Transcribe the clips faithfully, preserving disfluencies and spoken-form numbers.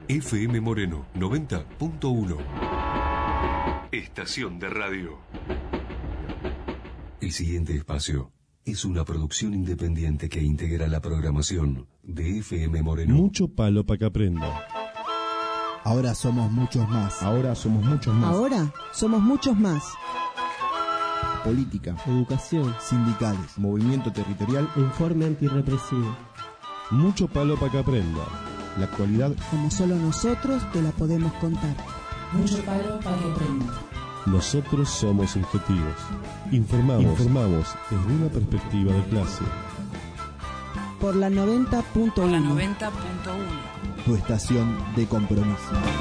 F M Moreno noventa punto uno. Estación de radio. El siguiente espacio es una producción independiente que integra la programación de F M Moreno. Mucho palo para que aprenda. Ahora somos muchos más. Ahora somos muchos más. Ahora somos muchos más. Política, Educación, sindicales, movimiento territorial, informe antirrepresivo. Mucho palo para que aprenda. La actualidad como solo nosotros te la podemos contar. Mucho palo para que aprenda. Nosotros somos objetivos. Informamos, Informamos desde una perspectiva de clase. Por la noventa punto uno. Por la noventa punto uno. Tu estación de compromiso.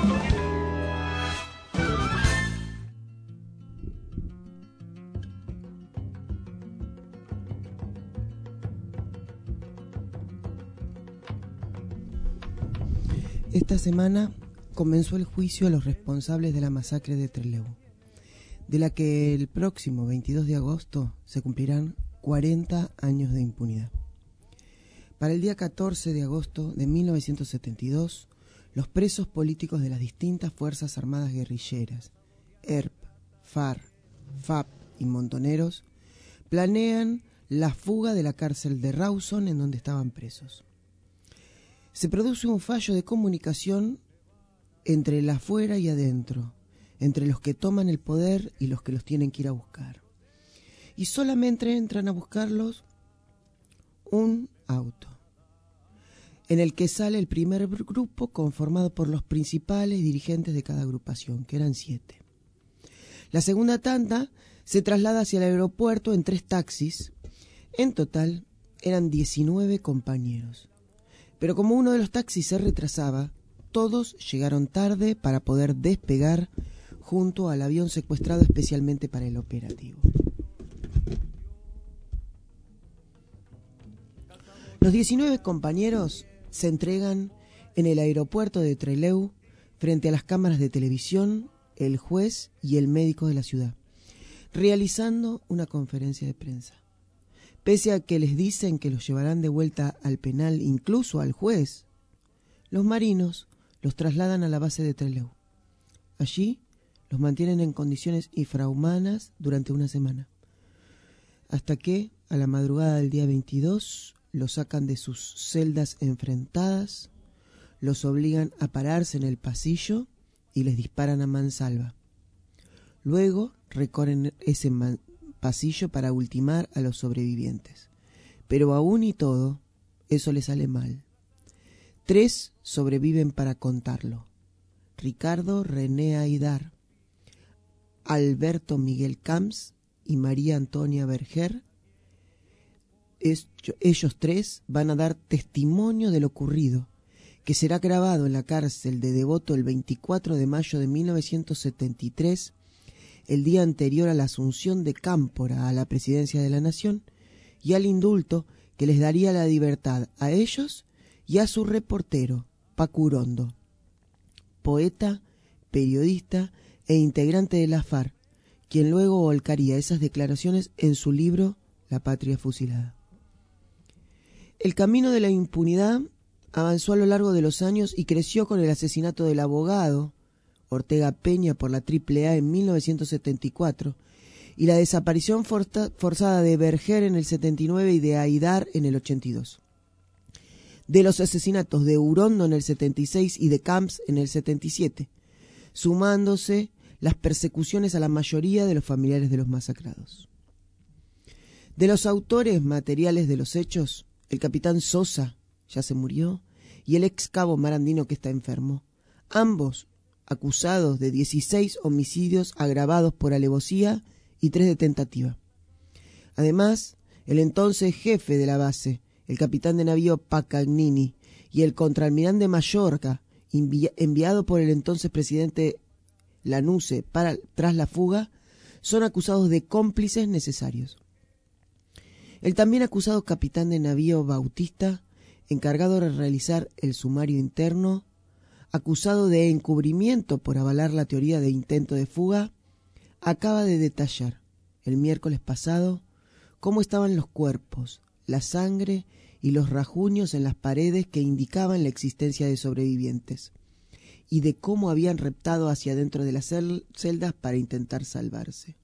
Esta semana comenzó el juicio a los responsables de la masacre de Trelew, de la que el próximo veintidós de agosto se cumplirán cuarenta años de impunidad. Para el día catorce de agosto de mil novecientos setenta y dos, los presos políticos de las distintas Fuerzas Armadas Guerrilleras, E R P, FARC, FAP y Montoneros, planean la fuga de la cárcel de Rawson en donde estaban presos. Se produce un fallo de comunicación entre el afuera y adentro, entre los que toman el poder y los que los tienen que ir a buscar. Y solamente entran a buscarlos un auto, en el que sale el primer grupo conformado por los principales dirigentes de cada agrupación, que eran siete. La segunda tanda se traslada hacia el aeropuerto en tres taxis. En total eran diecinueve compañeros. Pero como uno de los taxis se retrasaba, todos llegaron tarde para poder despegar junto al avión secuestrado especialmente para el operativo. Los diecinueve compañeros se entregan en el aeropuerto de Trelew frente a las cámaras de televisión, el juez y el médico de la ciudad, realizando una conferencia de prensa. Pese a que les dicen que los llevarán de vuelta al penal, incluso al juez, los marinos los trasladan a la base de Trelew. Allí los mantienen en condiciones infrahumanas durante una semana, hasta que, a la madrugada del día veintidós, los sacan de sus celdas enfrentadas, los obligan a pararse en el pasillo y les disparan a mansalva. Luego recorren ese man- pasillo para ultimar a los sobrevivientes. Pero aún y todo, eso le sale mal. Tres sobreviven para contarlo: Ricardo René Aidar, Alberto Miguel Camps y María Antonia Berger. Es, ellos tres van a dar testimonio de lo ocurrido, que será grabado en la cárcel de Devoto el veinticuatro de mayo de mil novecientos setenta y tres, el día anterior a la asunción de Cámpora a la presidencia de la Nación y al indulto que les daría la libertad a ellos y a su reportero, Paco Urondo, poeta, periodista e integrante de la FARC, quien luego volcaría esas declaraciones en su libro La Patria Fusilada. El camino de la impunidad avanzó a lo largo de los años y creció con el asesinato del abogado Ortega Peña por la Triple A en mil novecientos setenta y cuatro y la desaparición forza, forzada de Berger en el setenta y nueve y de Aidar en el ochenta y dos. De los asesinatos de Urondo en el setenta y seis y de Camps en el setenta y siete, sumándose las persecuciones a la mayoría de los familiares de los masacrados. De los autores materiales de los hechos, el capitán Sosa ya se murió y el ex cabo Marandino, que está enfermo, ambos acusados de dieciséis homicidios agravados por alevosía y tres de tentativa. Además, el entonces jefe de la base, el capitán de navío Pacagnini, y el contraalmirante Mallorca, envi- enviado por el entonces presidente Lanusse para, tras la fuga, son acusados de cómplices necesarios. El también acusado capitán de navío Bautista, encargado de realizar el sumario interno, acusado de encubrimiento por avalar la teoría de intento de fuga, acaba de detallar el miércoles pasado cómo estaban los cuerpos, la sangre y los rajuños en las paredes que indicaban la existencia de sobrevivientes, y de cómo habían reptado hacia dentro de las cel- celdas para intentar salvarse.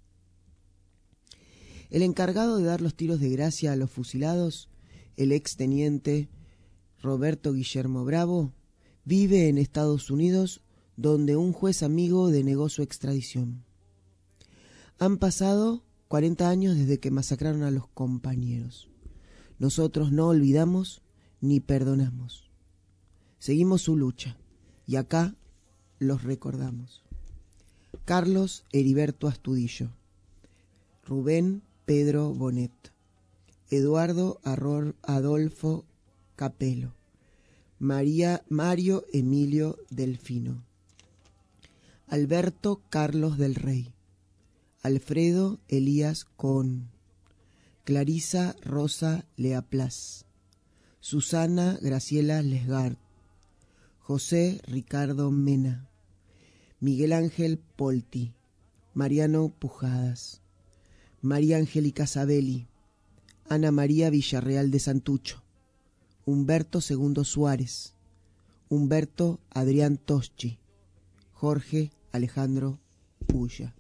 El encargado de dar los tiros de gracia a los fusilados, el exteniente Roberto Guillermo Bravo, vive en Estados Unidos, donde un juez amigo denegó su extradición. Han pasado cuarenta años desde que masacraron a los compañeros. Nosotros no olvidamos ni perdonamos. Seguimos su lucha y acá los recordamos. Carlos Heriberto Astudillo, Rubén Pedro Bonet, Eduardo Arror Adolfo Capelo, María Mario Emilio Delfino, Alberto Carlos del Rey, Alfredo Elías Cohn, Clarisa Rosa Leaplas, Susana Graciela Lesgard, José Ricardo Mena, Miguel Ángel Polti, Mariano Pujadas, María Angélica Sabelli, Ana María Villarreal de Santucho, Humberto Segundo Suárez, Humberto Adrián Toschi, Jorge Alejandro Puya.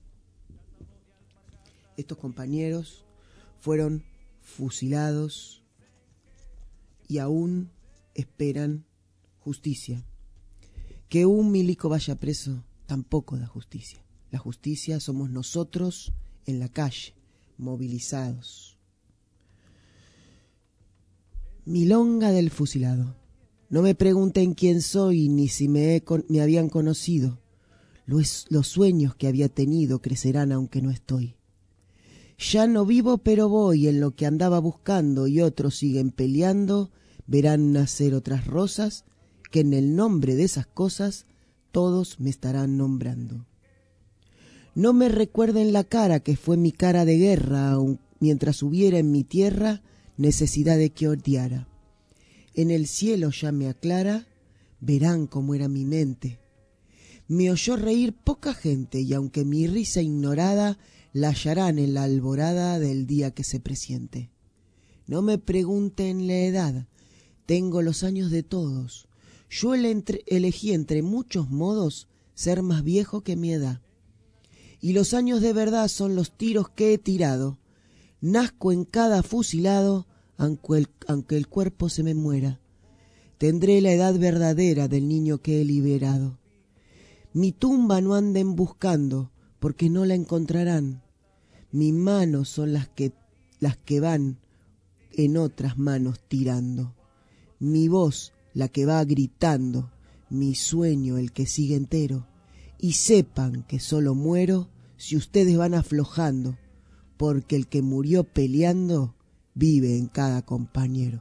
Estos compañeros fueron fusilados y aún esperan justicia. Que un milico vaya preso tampoco da justicia. La justicia somos nosotros en la calle, movilizados. Milonga del fusilado. No me pregunten quién soy ni si me, he con- me habían conocido. Los, los sueños que había tenido crecerán aunque no estoy. Ya no vivo pero voy en lo que andaba buscando y otros siguen peleando, verán nacer otras rosas que en el nombre de esas cosas todos me estarán nombrando. No me recuerden la cara que fue mi cara de guerra, aun mientras hubiera en mi tierra necesidad de que odiara. En el cielo ya me aclara, verán cómo era mi mente. Me oyó reír poca gente y aunque mi risa ignorada la hallarán en la alborada del día que se presiente. No me pregunten la edad, tengo los años de todos. Yo ele entre, elegí entre muchos modos ser más viejo que mi edad. Y los años de verdad son los tiros que he tirado. Nazco en cada fusilado, aunque el, aunque el cuerpo se me muera. Tendré la edad verdadera del niño que he liberado. Mi tumba no anden buscando, porque no la encontrarán. Mis manos son las que, las que van en otras manos tirando. Mi voz la que va gritando, mi sueño el que sigue entero. Y sepan que solo muero si ustedes van aflojando, porque el que murió peleando vive en cada compañero.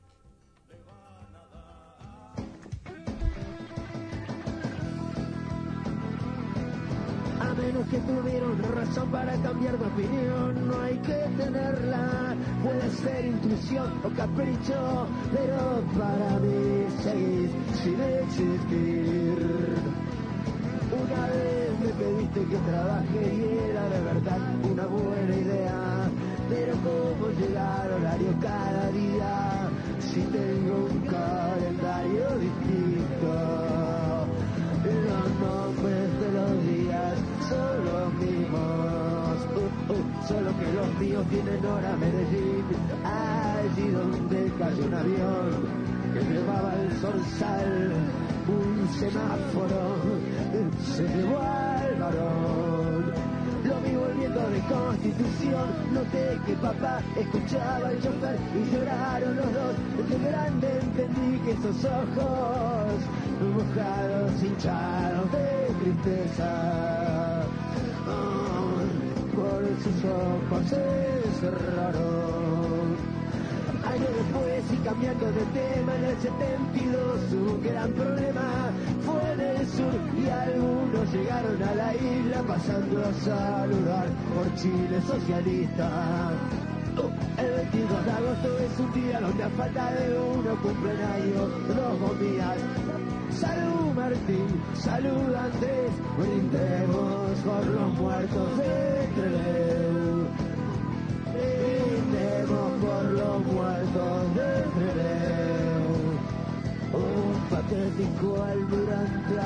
A menos que tuvieron razón para cambiar de opinión, no hay que tenerla. Puede ser intuición o capricho, pero para mí seguís sin existir. Una vez me pediste que trabaje y era de verdad una buena idea, pero cómo llegar a horario cada día si tengo un calendario distinto. Los nombres de los días son los mismos, uh, uh, solo que los míos tienen hora Medellín, allí donde cayó un avión que llevaba el zorzal, un semáforo se llevó al varón. Lo vi volviendo de Constitución, noté que papá escuchaba el chofer y lloraron los dos. De grande entendí que esos ojos mojados, hinchados de tristeza, oh, por sus ojos se cerraron. Años después y cambiando de tema, en el setenta y dos un gran problema fue en el sur y algunos llegaron a la isla pasando a saludar por Chile socialista. Uh, el veintidós de agosto es un día donde a falta de uno cumplen años dos bombías. Salud Martín, salud Andrés, brindemos por los muertos de Trelew. Brindemos por los muertos de Trelew. Un patético almirante a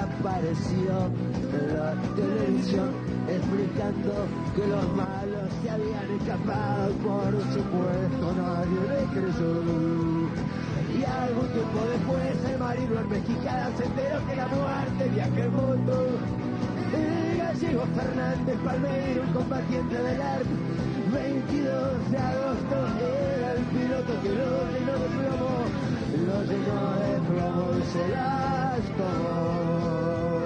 apareció en la televisión explicando que los malos se habían escapado. Por supuesto nadie le creyó. Y algún tiempo después el marino en Mexicana se enteró que la muerte viaja el mundo. El gallego Fernández Palmeiro, un combatiente del A R C, veintidós de agosto, era el piloto que lo llenó de plomo, lo llenó de plomo y se las tomó.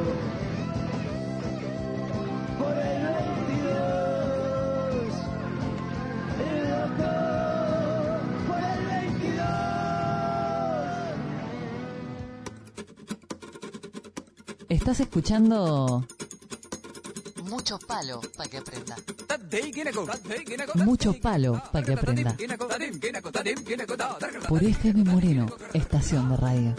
Por el veintidós, el doctor, por el veintidós. Estás escuchando Mucho Palo para que aprenda. Mucho Palo para que aprenda. Por F M Moreno, estación de radio.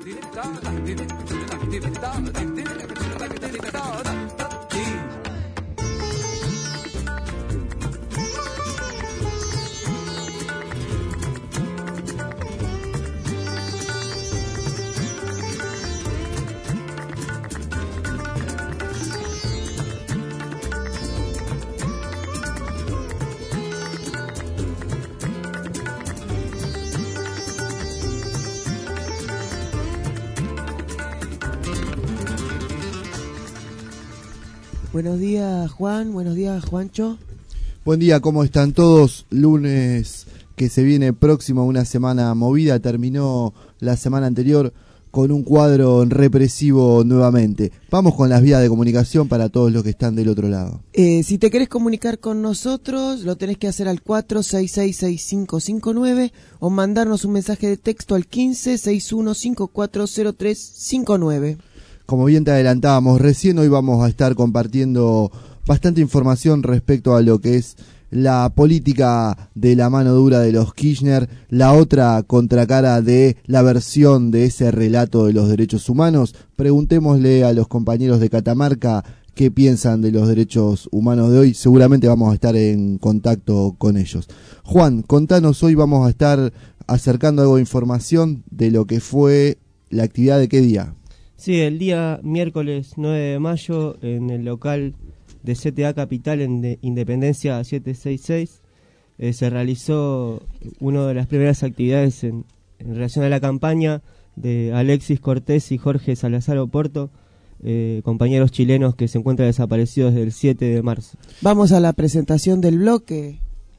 Buenos días, Juan. Buenos días, Juancho. Buen día, ¿cómo están todos? Lunes que se viene próximo a una semana movida. Terminó la semana anterior con un cuadro represivo nuevamente. Vamos con las vías de comunicación para todos los que están del otro lado. Eh, si te querés comunicar con nosotros, lo tenés que hacer al cuatro seis seis seis cinco cinco nueve o mandarnos un mensaje de texto al quince sesenta y uno cincuenta y cuatro cero tres cincuenta y nueve. Como bien te adelantábamos recién, hoy vamos a estar compartiendo bastante información respecto a lo que es la política de la mano dura de los Kirchner, la otra contracara de la versión de ese relato de los derechos humanos. Preguntémosle a los compañeros de Catamarca qué piensan de los derechos humanos de hoy. Seguramente vamos a estar en contacto con ellos. Juan, contanos, hoy vamos a estar acercando algo de información de lo que fue la actividad de qué día. Sí, el día miércoles nueve de mayo en el local de C T A Capital en de Independencia setecientos sesenta y seis eh, se realizó una de las primeras actividades en, en relación a la campaña de Alexis Cortés y Jorge Salazar Oporto, eh, compañeros chilenos que se encuentran desaparecidos desde el siete de marzo. Vamos a la presentación del bloque.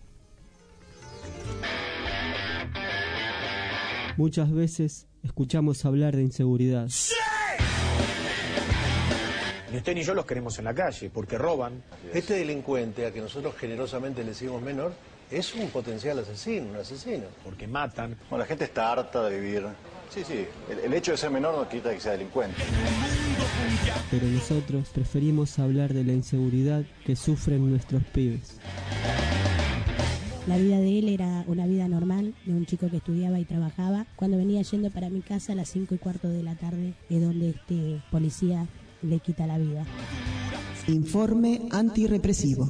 Muchas veces escuchamos hablar de inseguridad. Ni usted ni yo los queremos en la calle, porque roban. Este delincuente, a que nosotros generosamente le decimos menor, es un potencial asesino, un asesino. Porque matan. Bueno, la gente está harta de vivir. Sí, sí, el, el hecho de ser menor no quita que sea delincuente. Pero nosotros preferimos hablar de la inseguridad que sufren nuestros pibes. La vida de él era una vida normal, de un chico que estudiaba y trabajaba. Cuando venía yendo para mi casa a las cinco y cuarto de la tarde, es donde este policía le quita la vida. Informe antirrepresivo.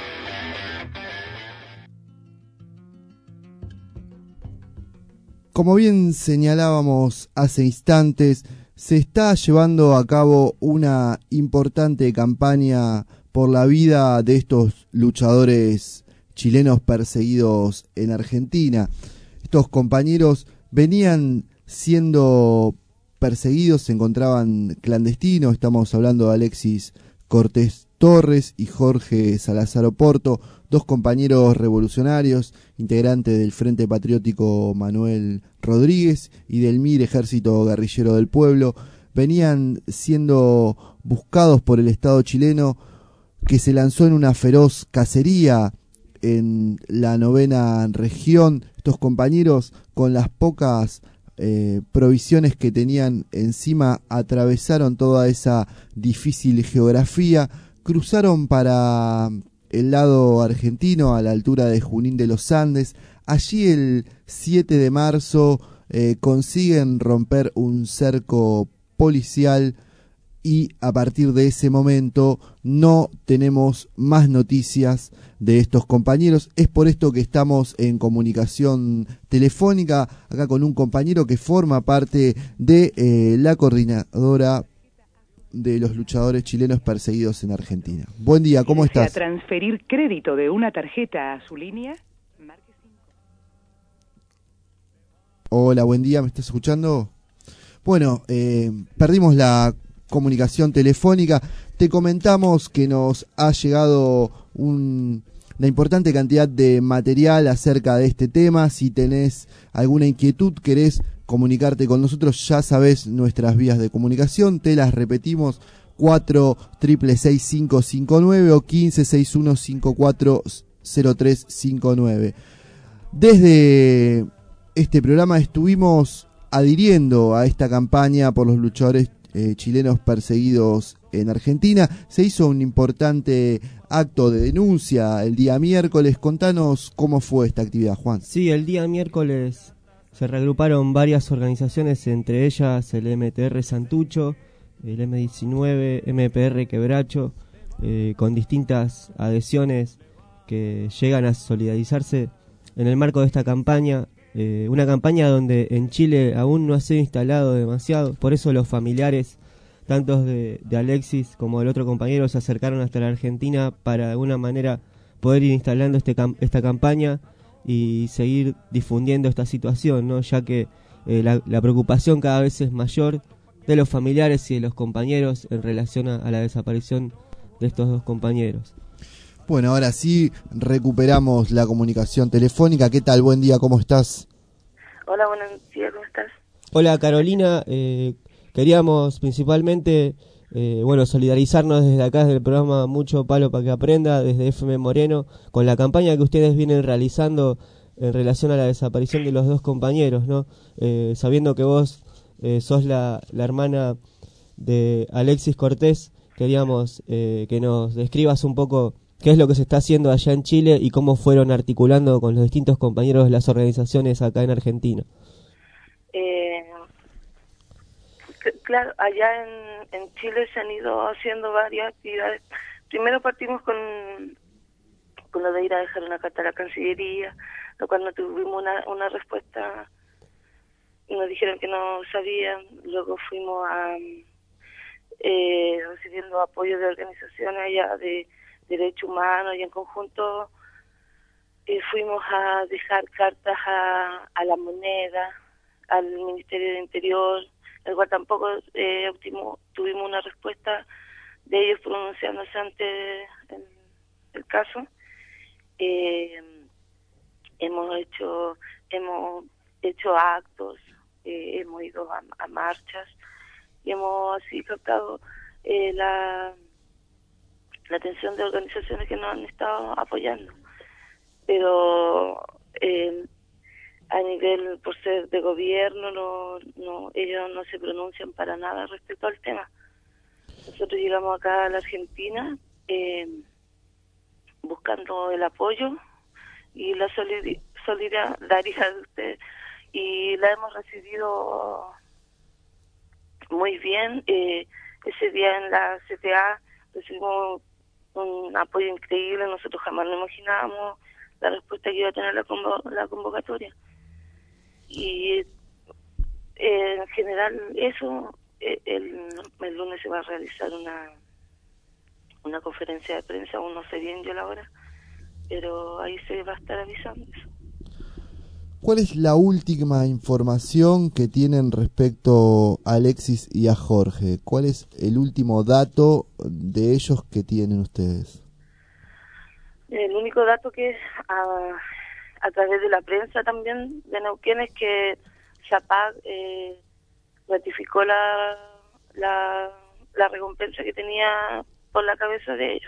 Como bien señalábamos hace instantes, se está llevando a cabo una importante campaña por la vida de estos luchadores chilenos perseguidos en Argentina. Estos compañeros venían siendo perseguidos, se encontraban clandestinos. Estamos hablando de Alexis Cortés Torres y Jorge Salazar Oporto, dos compañeros revolucionarios, integrantes del Frente Patriótico Manuel Rodríguez y del M I R, Ejército Guerrillero del Pueblo. Venían siendo buscados por el Estado chileno, que se lanzó en una feroz cacería en la novena región. Estos compañeros, con las pocas Eh, provisiones que tenían encima, atravesaron toda esa difícil geografía, cruzaron para el lado argentino a la altura de Junín de los Andes. Allí el siete de marzo eh, consiguen romper un cerco policial y a partir de ese momento no tenemos más noticias de estos compañeros. Es por esto que estamos en comunicación telefónica acá con un compañero que forma parte de eh, la coordinadora de los luchadores chilenos perseguidos en Argentina. Buen día, ¿cómo estás? ¿Desea transferir crédito de una tarjeta a su línea? Hola, buen día, ¿me estás escuchando? Bueno, eh, perdimos la comunicación telefónica. Te comentamos que nos ha llegado un, una importante cantidad de material acerca de este tema. Si tenés alguna inquietud, querés comunicarte con nosotros, ya sabés nuestras vías de comunicación. Te las repetimos: cuatro seis seis seis cinco cinco nueve o quince sesenta y uno cincuenta y cuatro cero tres cincuenta y nueve. Desde este programa estuvimos adhiriendo a esta campaña por los luchadores eh, chilenos perseguidos en Argentina. Se hizo un importante acto de denuncia el día miércoles. Contanos cómo fue esta actividad, Juan. Sí, el día miércoles se reagruparon varias organizaciones, entre ellas el M T R Santucho, el M diecinueve, M P R Quebracho, eh, con distintas adhesiones que llegan a solidarizarse en el marco de esta campaña. Eh, una campaña donde en Chile aún no ha sido instalado demasiado, por eso los familiares, tanto de, de Alexis como del otro compañero, se acercaron hasta la Argentina para de alguna manera poder ir instalando este cam- esta campaña y seguir difundiendo esta situación, ¿no? Ya que eh, la, la preocupación cada vez es mayor de los familiares y de los compañeros en relación a, a la desaparición de estos dos compañeros. Bueno, ahora sí recuperamos la comunicación telefónica. ¿Qué tal? Buen día, ¿cómo estás? Hola, buenos días, ¿cómo estás? Hola, Carolina. Eh, queríamos principalmente, eh, bueno, solidarizarnos desde acá, desde el programa Mucho Palo para que Aprenda, desde F M Moreno, con la campaña que ustedes vienen realizando en relación a la desaparición de los dos compañeros, ¿no? Eh, sabiendo que vos eh, sos la, la hermana de Alexis Cortés, queríamos eh, que nos describas un poco qué es lo que se está haciendo allá en Chile y cómo fueron articulando con los distintos compañeros de las organizaciones acá en Argentina. Eh, claro, allá en, en Chile se han ido haciendo varias actividades. Primero partimos con, con lo de ir a dejar una carta a la Cancillería, lo cual no tuvimos una, una respuesta, nos dijeron que no sabían. Luego fuimos a eh, recibiendo apoyo de organizaciones allá de derechos humanos, y en conjunto eh, fuimos a dejar cartas a, a la Moneda, al Ministerio del Interior, el cual tampoco eh, obtimo, tuvimos una respuesta de ellos pronunciándose ante el, el caso. Eh, hemos hecho hemos hecho actos, eh, hemos ido a, a marchas y hemos así captado eh, la la atención de organizaciones que nos han estado apoyando, pero eh, a nivel por ser de gobierno no, no ellos no se pronuncian para nada respecto al tema. Nosotros llegamos acá a la Argentina eh, buscando el apoyo y la solid- solidaridad de ustedes, y la hemos recibido muy bien. Eh, ese día en la C T A recibimos un apoyo increíble. Nosotros jamás nos imaginábamos la respuesta que iba a tener la, convo- la convocatoria. Y eh, en general eso, eh, el, el lunes se va a realizar una una conferencia de prensa, aún no sé bien yo la hora, pero ahí se va a estar avisando eso. ¿Cuál es la última información que tienen respecto a Alexis y a Jorge? ¿Cuál es el último dato de ellos que tienen ustedes? El único dato que a, a través de la prensa también de Neuquén es que Zapag eh, ratificó la, la, la recompensa que tenía por la cabeza de ellos.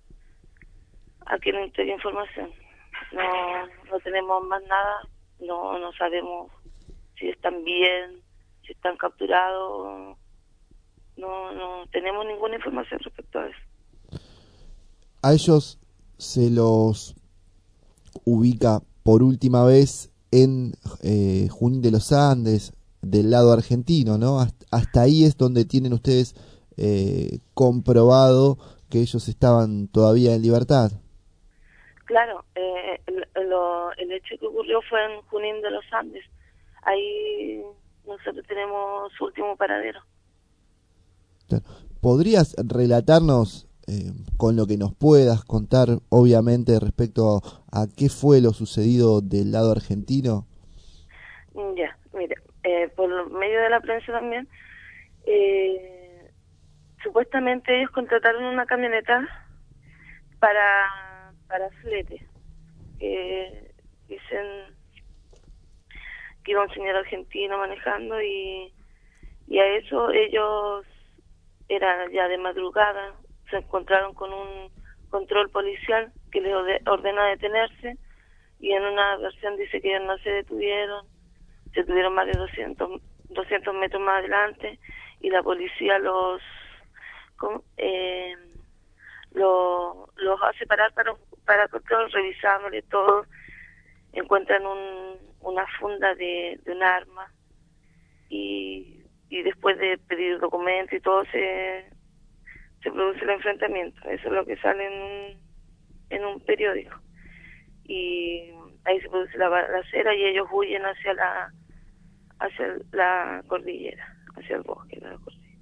Aquí no entrega información. No, no tenemos más nada. No, no sabemos si están bien, si están capturados. No, no tenemos ninguna información respecto a eso. A ellos se los ubica por última vez en eh, Junín de los Andes, del lado argentino, ¿no? Hasta, hasta ahí es donde tienen ustedes eh, comprobado que ellos estaban todavía en libertad. Claro, eh, el, lo, el hecho que ocurrió fue en Junín de los Andes. Ahí nosotros tenemos su último paradero. ¿Podrías relatarnos, eh, con lo que nos puedas contar, obviamente, respecto a, a qué fue lo sucedido del lado argentino? Ya, mira, eh, por medio de la prensa también, eh, supuestamente ellos contrataron una camioneta para, para flete. Eh, dicen que iba un señor argentino manejando y, y a eso ellos, era ya de madrugada, se encontraron con un control policial que les ordena detenerse, y en una versión dice que ellos no se detuvieron, se detuvieron más de doscientos, doscientos metros más adelante, y la policía los eh, lo, los hace parar para, para control, revisándole todo, encuentran un, una funda de, de un arma, y, y después de pedir documentos y todo se, se produce el enfrentamiento. Eso es lo que sale en un, en un periódico, y ahí se produce la balacera y ellos huyen hacia la hacia la cordillera, hacia el bosque de la cordillera.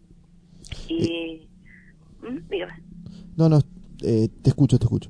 Y ¿Mm? dígame. No, no, eh, te escucho, te escucho.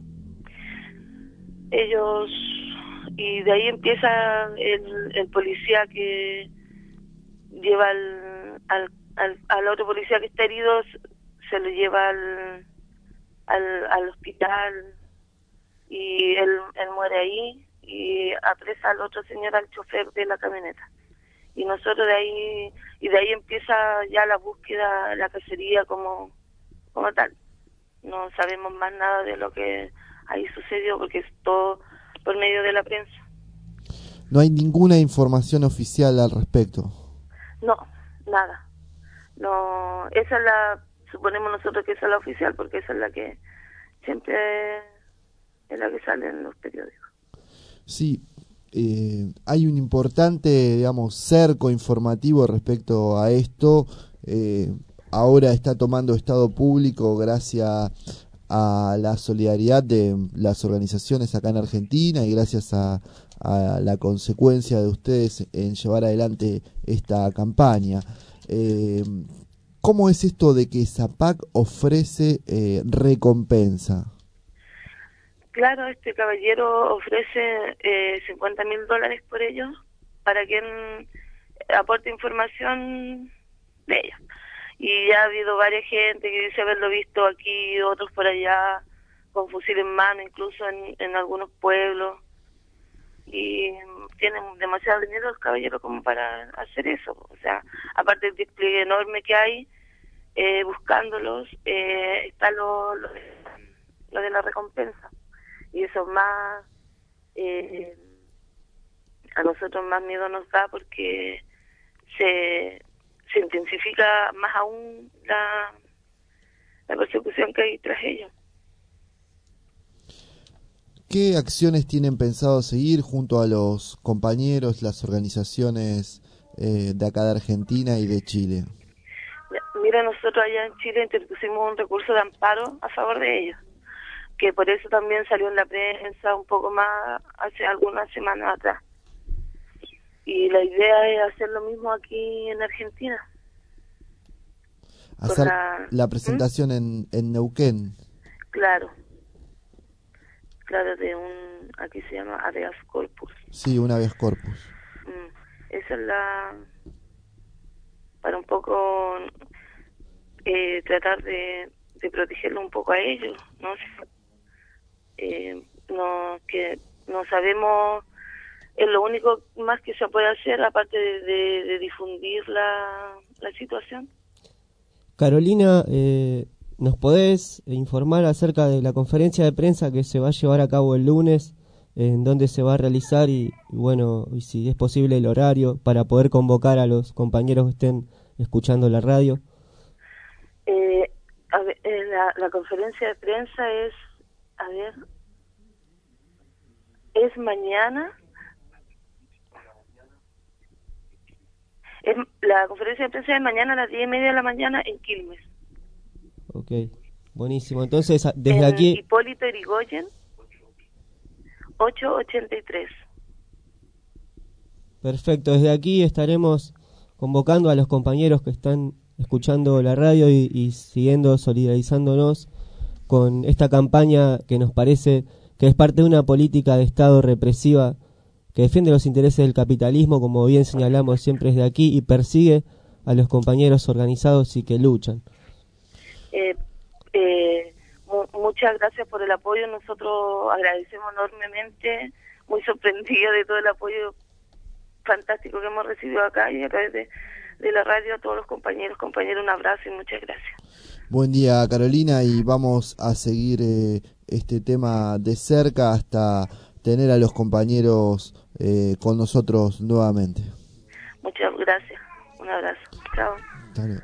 Ellos, y de ahí empieza el, el policía que lleva al, al, al, al otro policía que está herido, se lo lleva al, al, al hospital, y él, él muere ahí, y apresa al otro señor, al chofer de la camioneta. Y nosotros de ahí, y de ahí empieza ya la búsqueda, la cacería como, como tal. No sabemos más nada de lo que ahí sucedió, porque es todo por medio de la prensa. No hay ninguna información oficial al respecto. No, nada. No, esa es la, suponemos nosotros que esa es la oficial, porque esa es la que siempre es la que sale en los periódicos. Sí, eh, hay un importante, digamos, cerco informativo respecto a esto. Eh, ahora está tomando estado público gracias a la solidaridad de las organizaciones acá en Argentina y gracias a, a la consecuencia de ustedes en llevar adelante esta campaña. Eh, ¿Cómo es esto de que ZAPAC ofrece eh, recompensa? Claro, este caballero ofrece eh, cincuenta mil dólares por ellos para quien aporte información de ellos. Y ya ha habido varias gente que dice haberlo visto aquí, otros por allá, con fusil en mano, incluso en, en algunos pueblos. Y tienen demasiado dinero los caballeros como para hacer eso. O sea, aparte del despliegue enorme que hay, eh, buscándolos, eh, está lo, lo, de, lo de la recompensa. Y eso más, eh, a nosotros más miedo nos da, porque se, se intensifica más aún la, la persecución que hay tras ellos. ¿Qué acciones tienen pensado seguir junto a los compañeros, las organizaciones eh, de acá de Argentina y de Chile? Mira, nosotros allá en Chile interpusimos un recurso de amparo a favor de ellos, que por eso también salió en la prensa un poco más hace algunas semanas atrás. Y la idea es hacer lo mismo aquí en Argentina. Hacer la, la presentación ¿Mm? en, en Neuquén. Claro. Claro, de un, aquí se llama habeas corpus. Sí, un habeas corpus. Mm, esa es la, para un poco eh, tratar de, de protegerlo un poco a ellos, ¿no? Eh, no, que no sabemos, es lo único más que se puede hacer, aparte de, de, de difundir la, la situación. Carolina, eh, ¿nos podés informar acerca de la conferencia de prensa que se va a llevar a cabo el lunes? ¿En dónde se va a realizar? Y, y bueno, y si es posible el horario para poder convocar a los compañeros que estén escuchando la radio. Eh, a ver, eh, la, la conferencia de prensa es, a ver, es mañana. Es, la conferencia de prensa es mañana a las diez y media de la mañana en Quilmes. Ok, buenísimo. Entonces, desde en aquí... Hipólito Yrigoyen, ochocientos ochenta y tres. Perfecto, desde aquí estaremos convocando a los compañeros que están escuchando la radio y, y siguiendo, solidarizándonos con esta campaña que nos parece que es parte de una política de Estado represiva que defiende los intereses del capitalismo, como bien señalamos siempre desde aquí, y persigue a los compañeros organizados y que luchan. Eh, eh, mu- muchas gracias por el apoyo, nosotros agradecemos enormemente, muy sorprendidos de todo el apoyo fantástico que hemos recibido acá y a través de, de la radio. A todos los compañeros, compañeros, un abrazo y muchas gracias. Buen día, Carolina, y vamos a seguir eh, este tema de cerca hasta tener a los compañeros eh, con nosotros nuevamente. Muchas gracias, un abrazo, chao. Dale.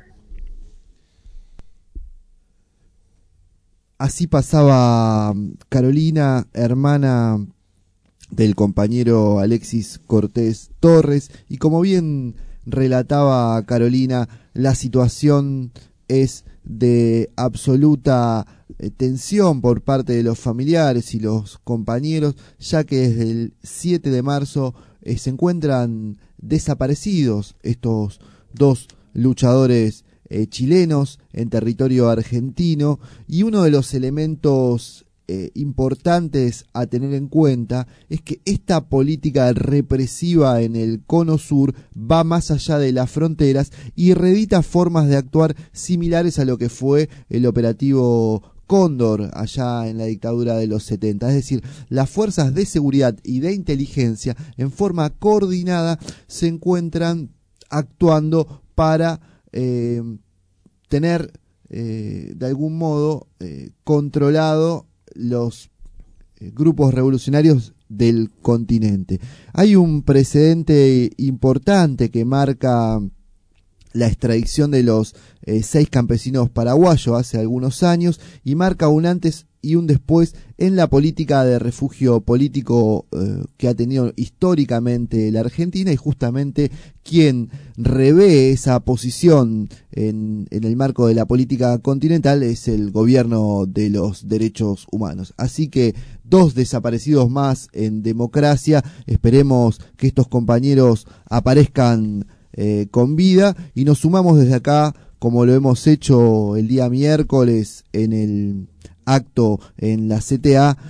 Así pasaba Carolina, hermana del compañero Alexis Cortés Torres, y como bien relataba Carolina, la situación es de absoluta eh, tensión por parte de los familiares y los compañeros, ya que desde el siete de marzo eh, se encuentran desaparecidos estos dos luchadores eh, chilenos en territorio argentino, y uno de los elementos eh, importantes a tener en cuenta es que esta política represiva en el cono sur va más allá de las fronteras y reedita formas de actuar similares a lo que fue el operativo Cóndor allá en la dictadura de los setenta, es decir, las fuerzas de seguridad y de inteligencia en forma coordinada se encuentran actuando para eh, tener eh, de algún modo eh, controlado los eh, grupos revolucionarios del continente. Hay un precedente importante que marca la extradición de los eh, seis campesinos paraguayos hace algunos años y marca un antes y un después en la política de refugio político eh, que ha tenido históricamente la Argentina, y justamente quien revé esa posición en, en el marco de la política continental es el gobierno de los derechos humanos. Así que dos desaparecidos más en democracia, esperemos que estos compañeros aparezcan eh, con vida, y nos sumamos desde acá, como lo hemos hecho el día miércoles en el acto en la C T A,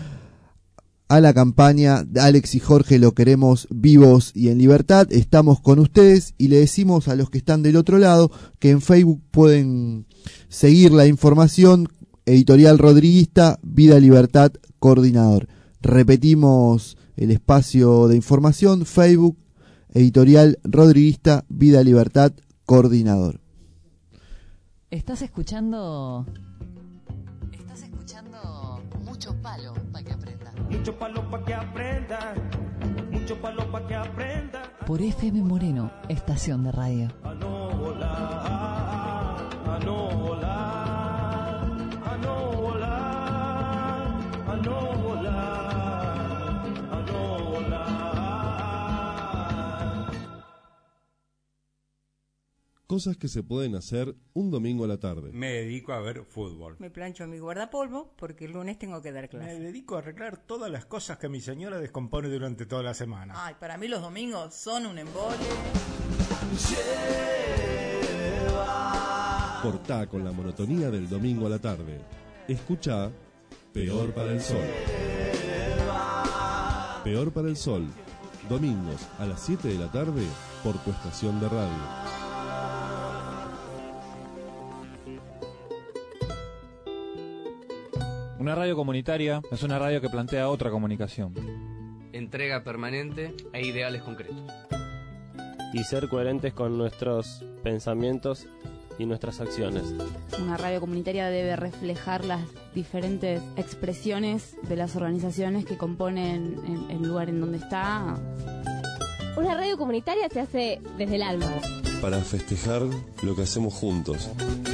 a la campaña de Alex y Jorge lo queremos vivos y en libertad. Estamos con ustedes y le decimos a los que están del otro lado que en Facebook pueden seguir la información: Editorial Rodriguista, Vida, Libertad, Coordinador. Repetimos el espacio de información: Facebook, Editorial Rodriguista, Vida, Libertad, Coordinador. Estás escuchando... Estás escuchando Mucho Palo para que aprenda. Mucho palo para que aprenda. Mucho palo para que aprenda. Por F M Moreno, estación de radio. A no volar, a no volar, a no volar, a no volar, a no volar. Cosas que se pueden hacer un domingo a la tarde. Me dedico a ver fútbol. Me plancho mi guardapolvo porque el lunes tengo que dar clase. Me dedico a arreglar todas las cosas que mi señora descompone durante toda la semana. Ay, para mí los domingos son un embole. Cortá con la monotonía del domingo a la tarde. Escuchá Peor para el Sol. Peor para el Sol. Domingos a las siete de la tarde por tu estación de radio. Una radio comunitaria es una radio que plantea otra comunicación. Entrega permanente e ideales concretos. Y ser coherentes con nuestros pensamientos y nuestras acciones. Una radio comunitaria debe reflejar las diferentes expresiones de las organizaciones que componen el, el lugar en donde está. Una radio comunitaria se hace desde el alma. Para festejar lo que hacemos juntos.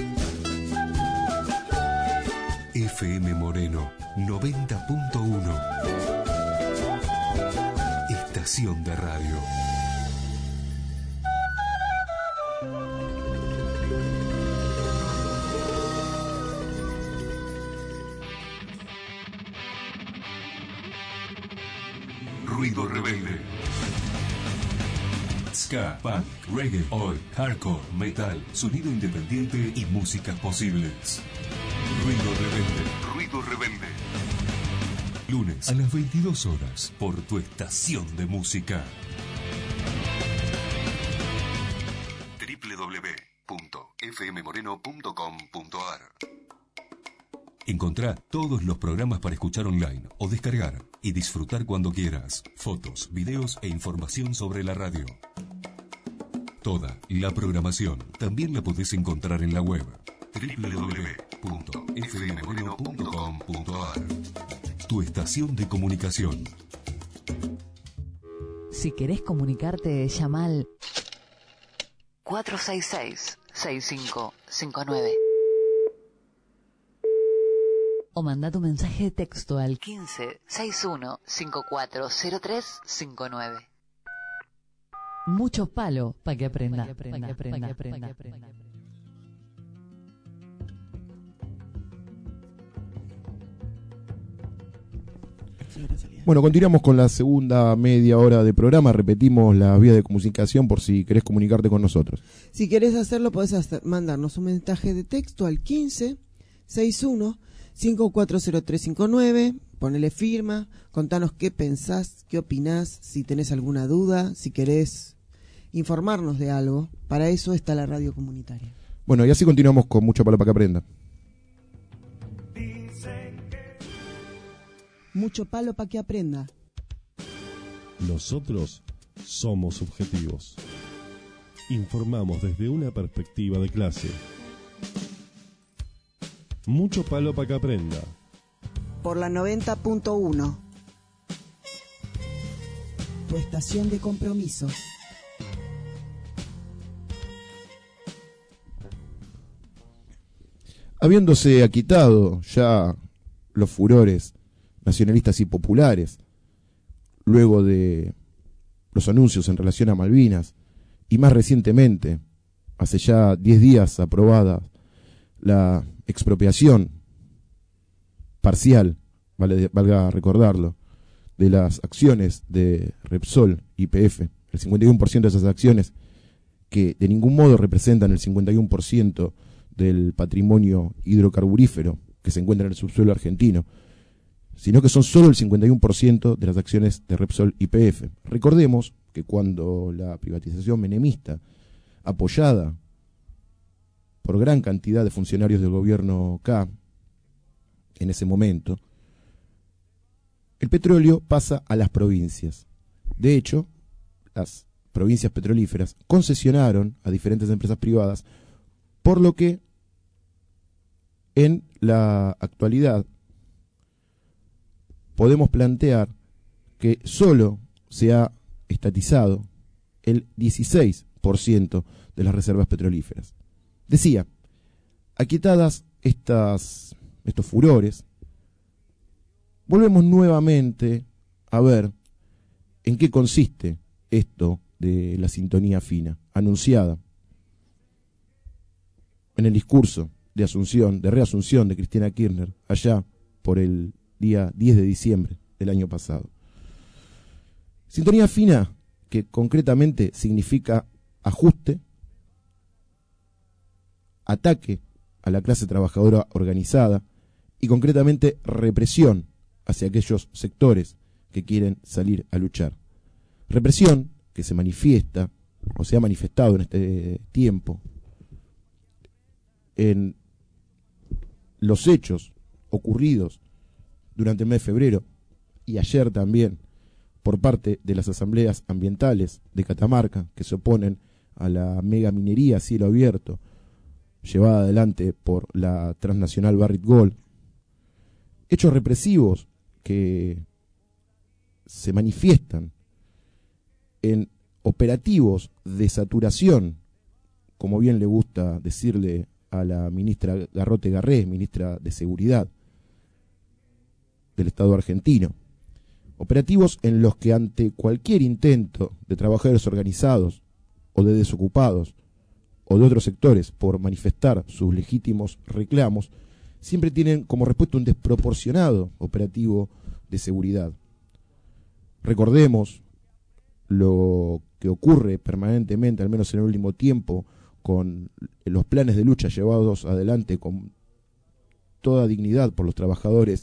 F M Moreno noventa punto uno. Estación de radio. Ruido rebelde. ska, punk, reggae, oi, hardcore, metal, sonido independiente y músicas posibles. Ruido Rebelde. Ruido Rebelde. Lunes a las veintidós horas por tu estación de música. doble u doble u doble u punto f m moreno punto com punto a r. Encontrá todos los programas para escuchar online o descargar y disfrutar cuando quieras. Fotos, videos e información sobre la radio. Toda la programación también la podés encontrar en la web doble u doble u doble u punto f m moreno punto com punto a r. Tu estación de comunicación. Si querés comunicarte, llama al cuatro seis seis, seis cinco cinco nueve. O manda tu mensaje de texto al quince, sesenta y uno, cincuenta y cuatro cero tres cincuenta y nueve. Mucho palo para que aprenda. Pa que aprenda, pa que aprenda, pa que aprenda. Bueno, continuamos con la segunda media hora de programa. Repetimos las vías de comunicación por si querés comunicarte con nosotros. Si querés hacerlo, podés hacer, mandarnos un mensaje de texto al quince, sesenta y uno, cincuenta y cuatro cero tres cincuenta y nueve. Ponele firma, contanos qué pensás, qué opinás, si tenés alguna duda, si querés informarnos de algo. Para eso está la radio comunitaria. Bueno, y así continuamos con Mucho Palo para que aprenda. Mucho palo para que aprenda. Nosotros somos objetivos. Informamos desde una perspectiva de clase. Mucho palo para que aprenda. Por la noventa punto uno. Tu estación de compromiso. Habiéndose aquitado ya los furores nacionalistas y populares, luego de los anuncios en relación a Malvinas, y más recientemente, hace ya diez días aprobada la expropiación parcial, vale, valga recordarlo, de las acciones de Repsol y P F, el cincuenta y uno por ciento de esas acciones que de ningún modo representan el cincuenta y uno por ciento del patrimonio hidrocarburífero que se encuentra en el subsuelo argentino, sino que son solo el cincuenta y uno por ciento de las acciones de Repsol y P F. Recordemos que cuando la privatización menemista, apoyada por gran cantidad de funcionarios del gobierno K, en ese momento, el petróleo pasa a las provincias. De hecho, las provincias petrolíferas concesionaron a diferentes empresas privadas, por lo que en la actualidad podemos plantear que solo se ha estatizado el dieciséis por ciento de las reservas petrolíferas. Decía, aquietadas estas, estos furores, volvemos nuevamente a ver en qué consiste esto de la sintonía fina, anunciada en el discurso de asunción, de reasunción de Cristina Kirchner, allá por el día diez de diciembre del año pasado. Sintonía fina, que concretamente significa ajuste, ataque a la clase trabajadora organizada y concretamente represión hacia aquellos sectores que quieren salir a luchar. Represión que se manifiesta, o se ha manifestado en este tiempo, en los hechos ocurridos durante el mes de febrero y ayer también por parte de las asambleas ambientales de Catamarca que se oponen a la mega minería a cielo abierto llevada adelante por la transnacional Barrick Gold. Hechos represivos que se manifiestan en operativos de saturación, como bien le gusta decirle a la ministra Garrote Garré, ministra de Seguridad del Estado argentino. Operativos en los que ante cualquier intento de trabajadores organizados o de desocupados o de otros sectores por manifestar sus legítimos reclamos, siempre tienen como respuesta un desproporcionado operativo de seguridad. Recordemos lo que ocurre permanentemente, al menos en el último tiempo, con los planes de lucha llevados adelante con toda dignidad por los trabajadores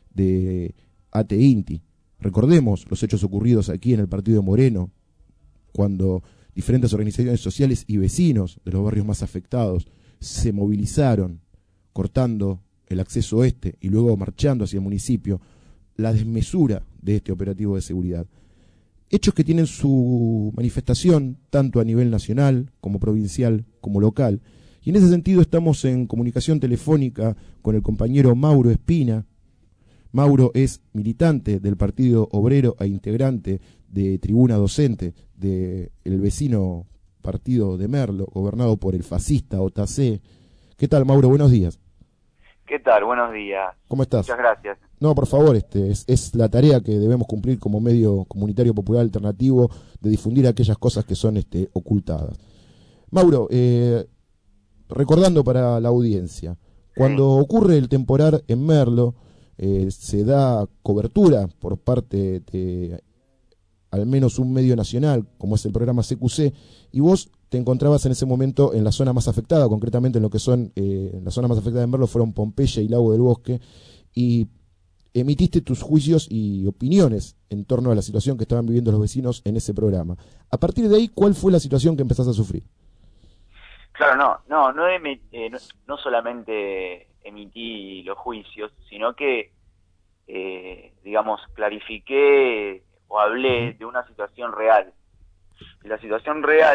de A T E INTI. Recordemos los hechos ocurridos aquí en el partido de Moreno, cuando diferentes organizaciones sociales y vecinos de los barrios más afectados se movilizaron, cortando el acceso este y luego marchando hacia el municipio, la desmesura de este operativo de seguridad. Hechos que tienen su manifestación tanto a nivel nacional, como provincial, como local. Y en ese sentido estamos en comunicación telefónica con el compañero Mauro Espina. Mauro es militante del Partido Obrero e integrante de Tribuna Docente del vecino partido de Merlo, gobernado por el fascista O T A C. ¿Qué tal, Mauro? Buenos días. ¿Qué tal? Buenos días. ¿Cómo estás? Muchas gracias. No, por favor, este es, es la tarea que debemos cumplir como medio comunitario popular alternativo de difundir aquellas cosas que son este, ocultadas. Mauro, eh, recordando para la audiencia, cuando sí. ocurre el temporal en Merlo, eh, se da cobertura por parte de al menos un medio nacional, como es el programa C Q C, y vos te encontrabas en ese momento en la zona más afectada, concretamente en lo que son, eh, en la zona más afectada de Merlo fueron Pompeya y Lago del Bosque, y emitiste tus juicios y opiniones en torno a la situación que estaban viviendo los vecinos en ese programa. A partir de ahí, ¿cuál fue la situación que empezaste a sufrir? Claro, no, no, no, emi eh, no, no solamente emití los juicios, sino que, eh, digamos, clarifiqué o hablé de una situación real. Y la situación real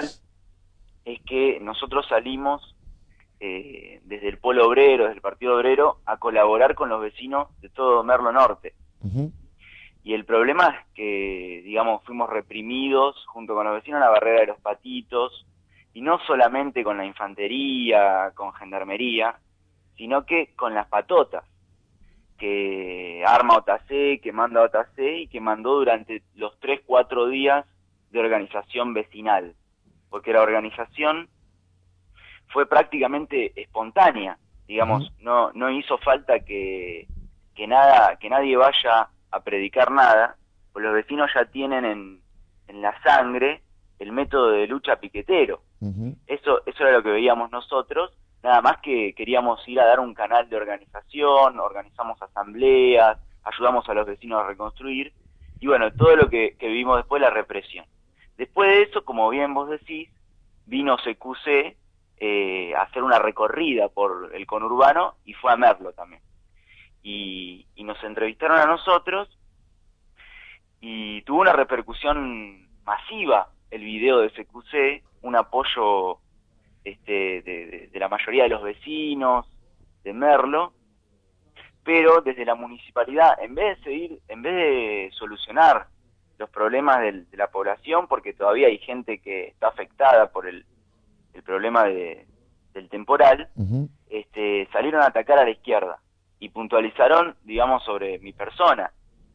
es que nosotros salimos eh, desde el Polo Obrero, desde el Partido Obrero, a colaborar con los vecinos de todo Merlo Norte. Uh-huh. Y el problema es que, digamos, fuimos reprimidos junto con los vecinos en la barrera de los Patitos, y no solamente con la infantería, con gendarmería, sino que con las patotas, que arma O T A C, que manda O T A C y que mandó durante los tres, cuatro días de organización vecinal, porque la organización fue prácticamente espontánea, digamos, uh-huh. no no hizo falta que, que nada que nadie vaya a predicar nada, pues los vecinos ya tienen en, en la sangre el método de lucha piquetero. Uh-huh. Eso eso era lo que veíamos nosotros, nada más que queríamos ir a dar un canal de organización, organizamos asambleas, ayudamos a los vecinos a reconstruir, y bueno, todo lo que, que vivimos después, la represión. Después de eso, como bien vos decís, vino C Q C eh, a hacer una recorrida por el conurbano y fue a Merlo también. Y, y nos entrevistaron a nosotros y tuvo una repercusión masiva el video de C Q C, un apoyo este, de, de, de la mayoría de los vecinos de Merlo, pero desde la municipalidad, en vez de seguir, en vez de solucionar los problemas del, de la población, porque todavía hay gente que está afectada por el, el problema de, del temporal, uh-huh. este, salieron a atacar a la izquierda y puntualizaron, digamos, sobre mi persona.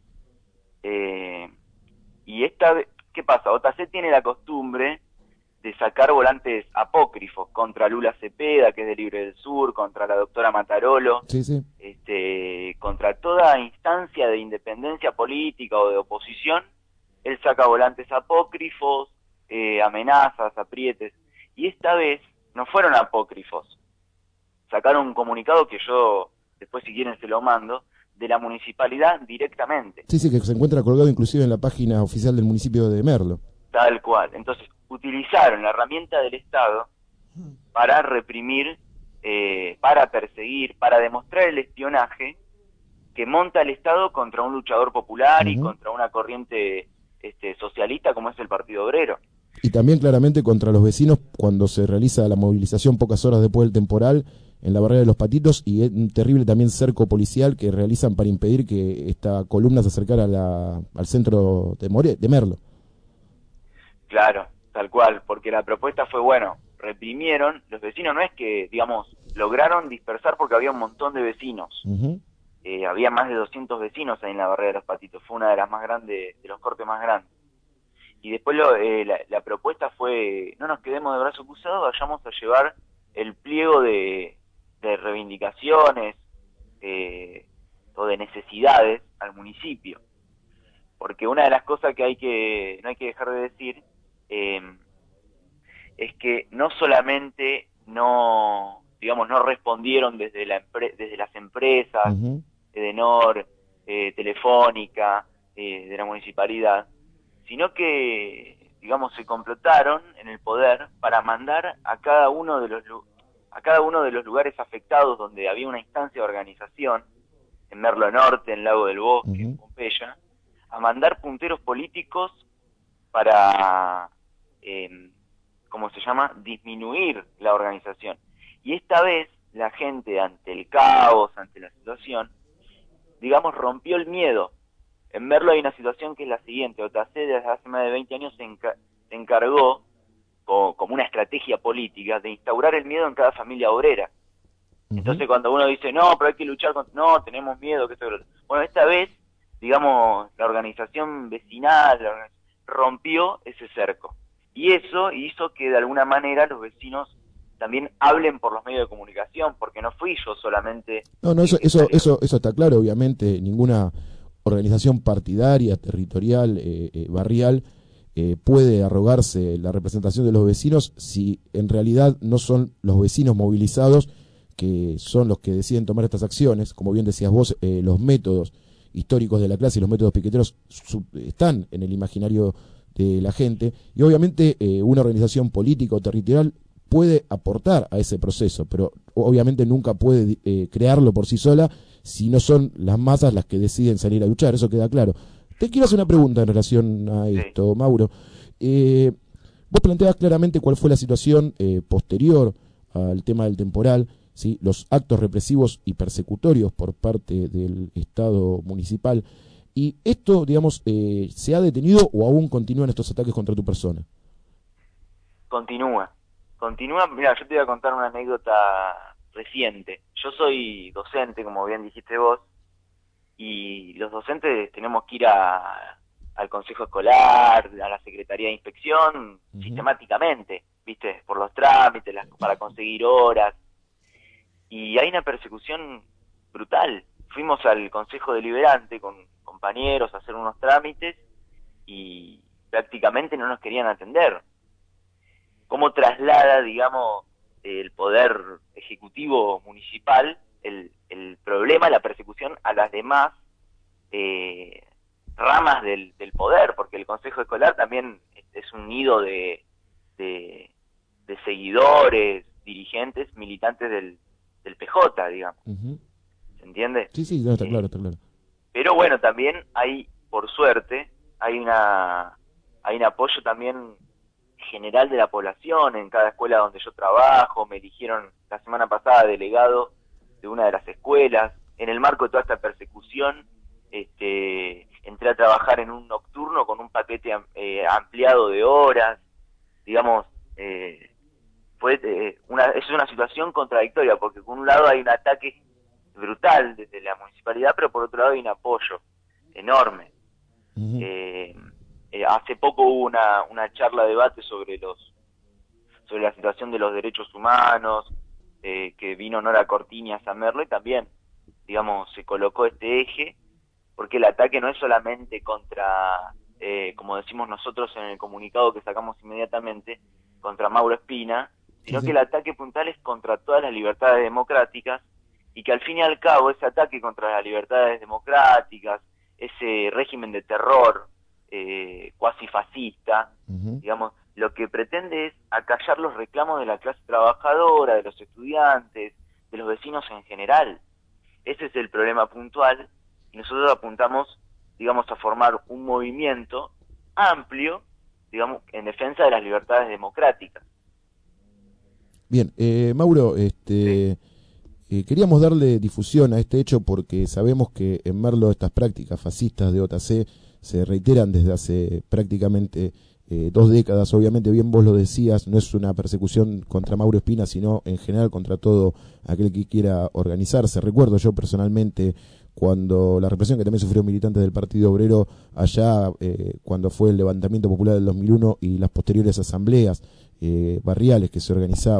Eh, y esta vez, ¿qué pasa? O T A C tiene la costumbre de sacar volantes apócrifos contra Lula Cepeda, que es de Libre del Sur, contra la doctora Matarolo, sí, sí. Este, contra toda instancia de independencia política o de oposición. Él saca volantes apócrifos, eh, amenazas, aprietes, y esta vez no fueron apócrifos. Sacaron un comunicado que yo, después si quieren se lo mando, de la municipalidad directamente. Sí, sí, que se encuentra colgado inclusive en la página oficial del municipio de Merlo. Tal cual. Entonces, utilizaron la herramienta del Estado para reprimir, eh, para perseguir, para demostrar el espionaje que monta el Estado contra un luchador popular uh-huh. y contra una corriente este, socialista como es el Partido Obrero. Y también claramente contra los vecinos cuando se realiza la movilización pocas horas después del temporal en la barrera de los Patitos, y es un terrible también cerco policial que realizan para impedir que esta columna se acercara a la, al centro de, More, de Merlo. Claro, tal cual, porque la propuesta fue, bueno, reprimieron, los vecinos no es que, digamos, lograron dispersar porque había un montón de vecinos. Uh-huh. Eh, había más de doscientos vecinos ahí en la barrera de los Patitos, fue una de las más grandes, de los cortes más grandes. Y después lo, eh, la, la propuesta fue, no nos quedemos de brazos cruzados, vayamos a llevar el pliego de, de reivindicaciones eh, o de necesidades al municipio. porque una de las cosas que hay que no hay que dejar de decir eh, es que no solamente no, digamos, no respondieron desde la empre- desde las empresas, uh-huh. de Edenor, eh, Telefónica, eh, de la municipalidad, sino que, digamos, se complotaron en el poder para mandar a cada uno de los a cada uno de los lugares afectados donde había una instancia de organización, en Merlo Norte, en Lago del Bosque, uh-huh. en Pompeya, a mandar punteros políticos para, eh, ¿cómo se llama?, disminuir la organización. Y esta vez la gente, ante el caos, ante la situación, digamos, rompió el miedo. En Merlo hay una situación que es la siguiente: O T A C desde hace más de veinte años se, enca- se encargó, co- como una estrategia política, de instaurar el miedo en cada familia obrera. Uh-huh. Entonces cuando uno dice, no, pero hay que luchar contra... No, tenemos miedo, que esto... Bueno, esta vez, digamos, la organización vecinal la organización, rompió ese cerco. Y eso hizo que de alguna manera los vecinos también hablen por los medios de comunicación, porque no fui yo solamente... No, no, eso, eso, eso, eso está claro, obviamente. Ninguna organización partidaria, territorial, eh, eh, barrial, eh, puede arrogarse la representación de los vecinos si en realidad no son los vecinos movilizados que son los que deciden tomar estas acciones. Como bien decías vos, eh, los métodos históricos de la clase y los métodos piqueteros sub, están en el imaginario de la gente, y obviamente eh, una organización política o territorial puede aportar a ese proceso, pero obviamente nunca puede eh, crearlo por sí sola si no son las masas las que deciden salir a luchar, eso queda claro. Te quiero hacer una pregunta en relación a esto, sí. Mauro. Eh, vos planteabas claramente cuál fue la situación eh, posterior al tema del temporal, ¿sí? Los actos represivos y persecutorios por parte del Estado municipal. Y esto, digamos, eh, ¿se ha detenido o aún continúan estos ataques contra tu persona? Continúa. Continúa. Mira, yo te voy a contar una anécdota reciente. Yo soy docente, como bien dijiste vos, y los docentes tenemos que ir a, al consejo escolar, a la Secretaría de Inspección, uh-huh. sistemáticamente, ¿viste? Por los trámites, las, para conseguir horas. Y hay una persecución brutal. Fuimos al Consejo Deliberante con compañeros a hacer unos trámites y prácticamente no nos querían atender. ¿Cómo traslada, digamos, el poder ejecutivo municipal el, el problema, la persecución a las demás eh, ramas del, del poder? Porque el Consejo Escolar también es un nido de, de, de seguidores, dirigentes, militantes del, del P J, digamos. Uh-huh. ¿Se entiende? Sí, sí, no, está claro, está claro. Pero bueno, también hay, por suerte, hay una hay un apoyo también general de la población en cada escuela donde yo trabajo. Me eligieron la semana pasada delegado de una de las escuelas. En el marco de toda esta persecución, este, entré a trabajar en un nocturno con un paquete eh, ampliado de horas. Digamos, eh, fue eh, una es una situación contradictoria, porque por un lado hay un ataque brutal desde la municipalidad, pero por otro lado hay un apoyo enorme. Uh-huh. Eh, eh, hace poco hubo una, una charla, debate sobre los sobre la situación de los derechos humanos, eh, que vino Nora Cortiñas a Merlo, y también, digamos, se colocó este eje, porque el ataque no es solamente contra, eh, como decimos nosotros en el comunicado que sacamos inmediatamente, contra Mauro Espina, sino sí, sí. que el ataque puntual es contra todas las libertades democráticas, y que al fin y al cabo ese ataque contra las libertades democráticas, ese régimen de terror eh, cuasi fascista, uh-huh. digamos, lo que pretende es acallar los reclamos de la clase trabajadora, de los estudiantes, de los vecinos en general. Ese es el problema puntual, y nosotros apuntamos, digamos, a formar un movimiento amplio, digamos, en defensa de las libertades democráticas. Bien, eh, Mauro, este... Sí. Eh, queríamos darle difusión a este hecho porque sabemos que en Merlo estas prácticas fascistas de O T A C se reiteran desde hace prácticamente eh, dos décadas. Obviamente, bien vos lo decías, no es una persecución contra Mauro Espina, sino en general contra todo aquel que quiera organizarse. Recuerdo yo personalmente cuando la represión que también sufrió militantes del Partido Obrero allá, eh, cuando fue el levantamiento popular del dos mil uno y las posteriores asambleas eh, barriales que se organizaban.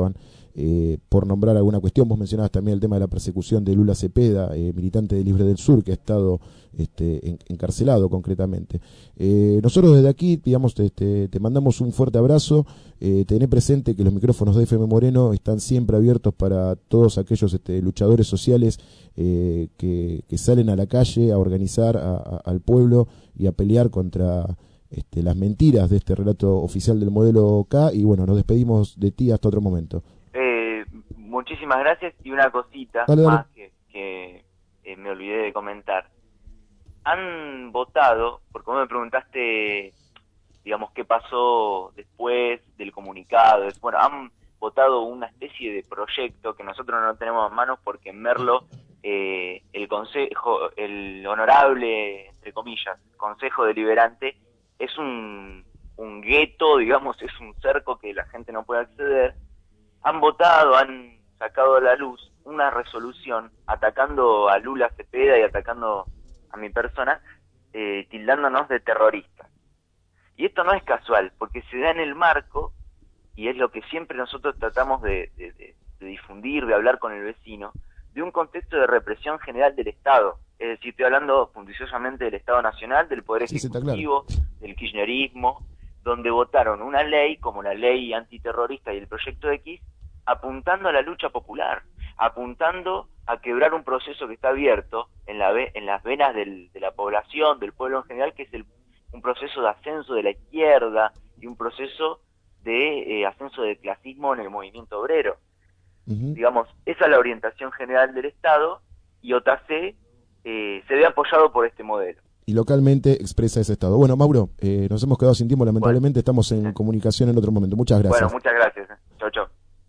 eh, por nombrar alguna cuestión. Vos mencionabas también el tema de la persecución de Lula Cepeda, eh, militante de Libre del Sur, que ha estado este, en, encarcelado concretamente. Eh, nosotros desde aquí, digamos, te, te, te mandamos un fuerte abrazo. Eh, tené presente que los micrófonos de F M Moreno están siempre abiertos para todos aquellos este, luchadores sociales eh, que, que salen a la calle a organizar a, a, al pueblo y a pelear contra este, las mentiras de este relato oficial del modelo K. Y bueno, nos despedimos de ti hasta otro momento. Eh, muchísimas gracias, y una cosita dale, dale. más que, que eh, me olvidé de comentar. Han votado, porque vos me preguntaste, digamos, qué pasó después del comunicado. Bueno, han votado una especie de proyecto que nosotros no tenemos en manos porque en Merlo eh, el consejo, el honorable, entre comillas, consejo deliberante es un, un gueto, digamos, es un cerco que la gente no puede acceder. Han votado, han sacado a la luz una resolución atacando a Lula Cepeda y atacando a mi persona, eh, tildándonos de terroristas. Y esto no es casual, porque se da en el marco, y es lo que siempre nosotros tratamos de, de, de, de difundir, de hablar con el vecino, de un contexto de represión general del Estado. Es decir, estoy hablando puntilosamente del Estado Nacional, del Poder Sí, sí, está Ejecutivo, claro. del kirchnerismo, donde votaron una ley, como la ley antiterrorista y el Proyecto X, apuntando a la lucha popular, apuntando a quebrar un proceso que está abierto en, la ve en las venas del, de la población, del pueblo en general, que es el, un proceso de ascenso de la izquierda y un proceso de eh, ascenso del clasismo en el movimiento obrero. Uh-huh. Digamos, esa es la orientación general del Estado, y O T A C eh, se ve apoyado por este modelo. Y localmente expresa ese estado. Bueno, Mauro, eh, nos hemos quedado sin tiempo, lamentablemente. Bueno. Estamos en comunicación en otro momento. Muchas gracias. Bueno, muchas gracias. Chau, chau.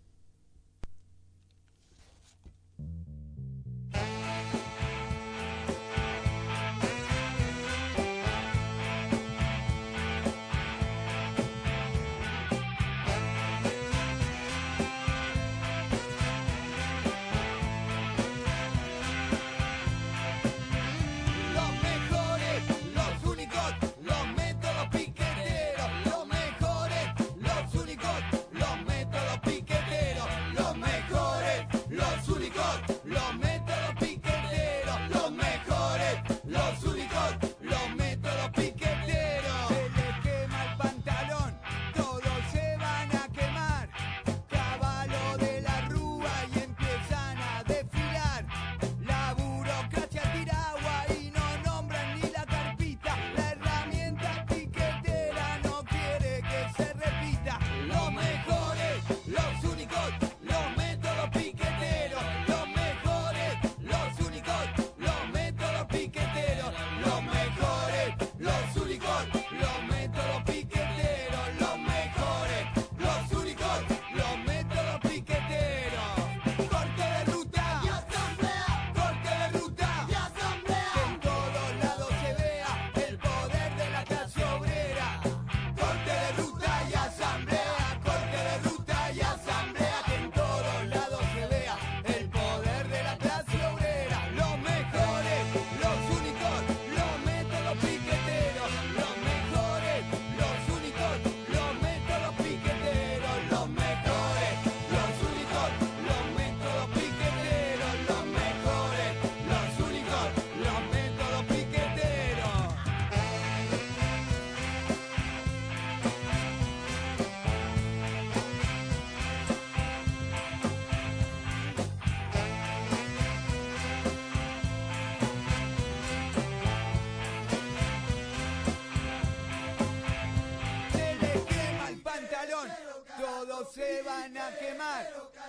todos se van a quemar,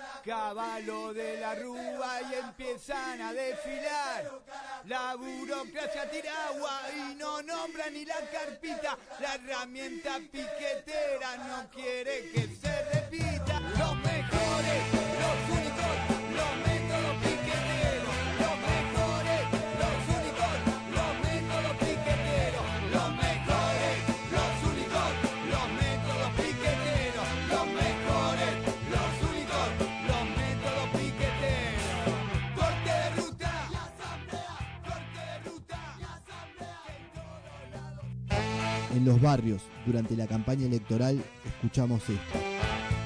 caballo de la rúa y empiezan a desfilar. La burocracia tira agua y no nombra ni la carpita, la herramienta piquetera no quiere que se repita. Los mejores, los únicos, los métodos piqueteros, los mejores, los únicos, los métodos piqueteros, los mejores, los únicos, los métodos piqueteros, los mejores, los únicos, los métodos piqueteros. Corte de ruta y asamblea, corte de ruta y asamblea en todos lados. En los barrios, durante la campaña electoral, escuchamos esto. Porque nuestra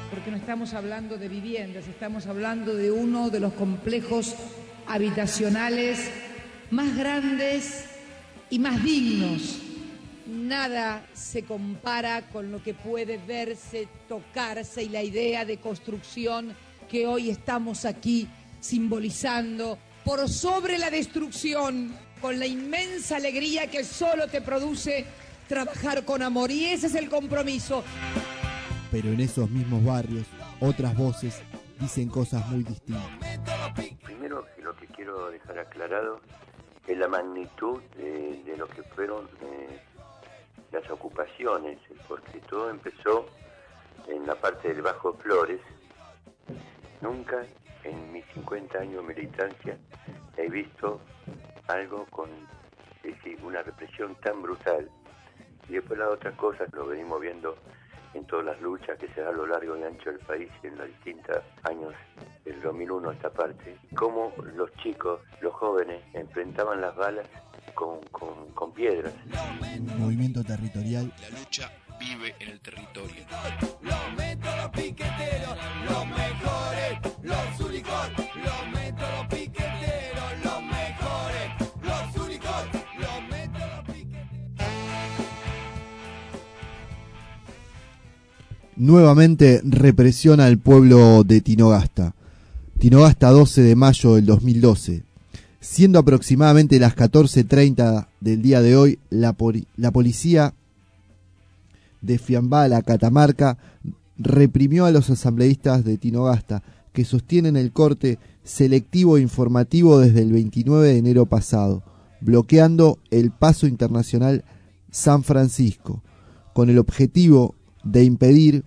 estamos hablando de viviendas, estamos hablando de uno de los complejos habitacionales más grandes y más dignos. Nada se compara con lo que puede verse, tocarse y la idea de construcción que hoy estamos aquí simbolizando por sobre la destrucción, con la inmensa alegría que solo te produce trabajar con amor. Y ese es el compromiso. Pero en esos mismos barrios, otras voces dicen cosas muy distintas. Primero, lo que quiero dejar aclarado es la magnitud de, de lo que fueron eh, las ocupaciones, porque todo empezó en la parte del Bajo Flores. Nunca en mis cincuenta años de militancia he visto algo con es decir, una represión tan brutal. Y después las otras cosas lo venimos viendo en todas las luchas que se dan a lo largo y ancho del país en los distintos años del dos mil uno a esta parte. Cómo los chicos, los jóvenes, enfrentaban las balas con, con, con piedras. Movimiento territorial. La lucha vive en el territorio. Los métodos piqueteros, los mejores, los únicos, los métodos piqueteros, los mejores, los únicos, los métodos piqueteros. Nuevamente represión al pueblo de Tinogasta. Tinogasta, doce de mayo del dos mil doce. Siendo aproximadamente las catorce treinta del día de hoy, la, poli- la policía de Fiambala, Catamarca, reprimió a los asambleístas de Tinogasta, que sostienen el corte selectivo e informativo desde el veintinueve de enero pasado, bloqueando el paso internacional San Francisco, con el objetivo de impedir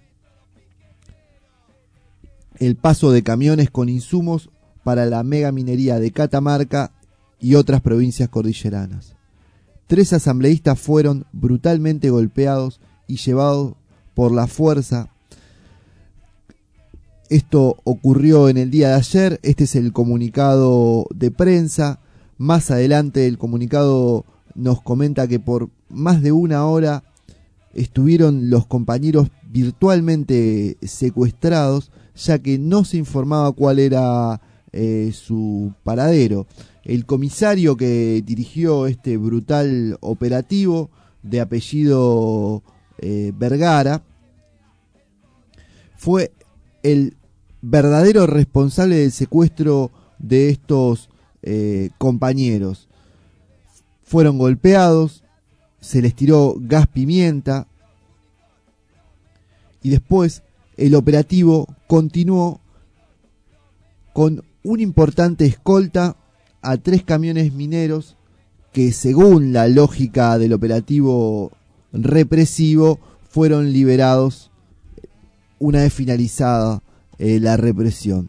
el paso de camiones con insumos para la megaminería de Catamarca y otras provincias cordilleranas. Tres asambleístas fueron brutalmente golpeados y llevados por la fuerza. Esto ocurrió en el día de ayer. Este es el comunicado de prensa. Más adelante el comunicado nos comenta que por más de una hora estuvieron los compañeros virtualmente secuestrados, ya que no se informaba cuál era eh, su paradero. El comisario que dirigió este brutal operativo, de apellido eh, Vergara, fue el verdadero responsable del secuestro de estos eh, compañeros. Fueron golpeados, se les tiró gas pimienta y después el operativo continuó con una importante escolta a tres camiones mineros que, según la lógica del operativo represivo, fueron liberados una vez finalizada eh, la represión.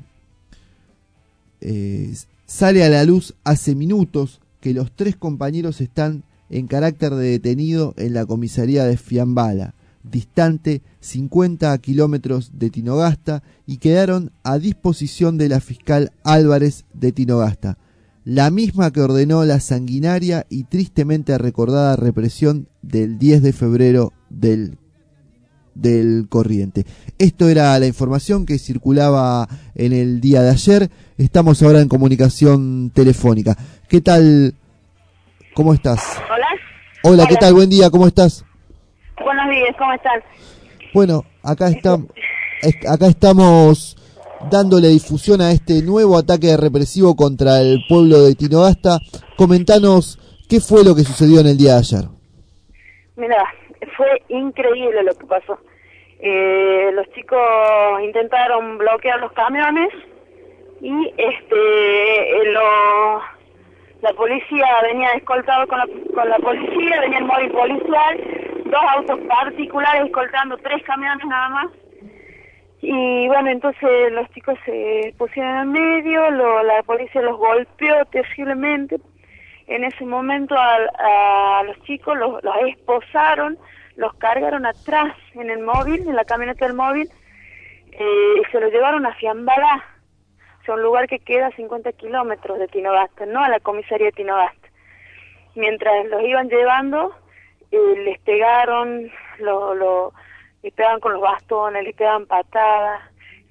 Eh, sale a la luz hace minutos que los tres compañeros están en carácter de detenido en la comisaría de Fiambala, distante cincuenta kilómetros de Tinogasta, y quedaron a disposición de la fiscal Álvarez de Tinogasta, la misma que ordenó la sanguinaria y tristemente recordada represión del diez de febrero del, del corriente. Esto era la información que circulaba en el día de ayer. Estamos ahora en comunicación telefónica. ¿Qué tal? ¿Cómo estás? Hola. Hola, Hola. ¿qué tal? Buen día, ¿cómo estás? Buenos días, ¿cómo están? Bueno, acá estamos, acá estamos dándole difusión a este nuevo ataque represivo contra el pueblo de Tinogasta. Comentanos qué fue lo que sucedió en el día de ayer. Mira, fue increíble lo que pasó. Eh, los chicos intentaron bloquear los camiones y este lo, la policía venía escoltado con la, con la policía, venía el móvil policial, dos autos particulares escoltando tres camiones nada más. Y bueno, entonces los chicos se pusieron en medio, lo, la policía los golpeó terriblemente. En ese momento a, a los chicos los, los esposaron, los cargaron atrás en el móvil, en la camioneta del móvil, eh, y se los llevaron a Fiambala, o sea, un lugar que queda a cincuenta kilómetros de Tinogasta, no a la comisaría de Tinogasta. Mientras los iban llevando, eh, les pegaron, lo, lo, les pegaban con los bastones, les pegaban patadas,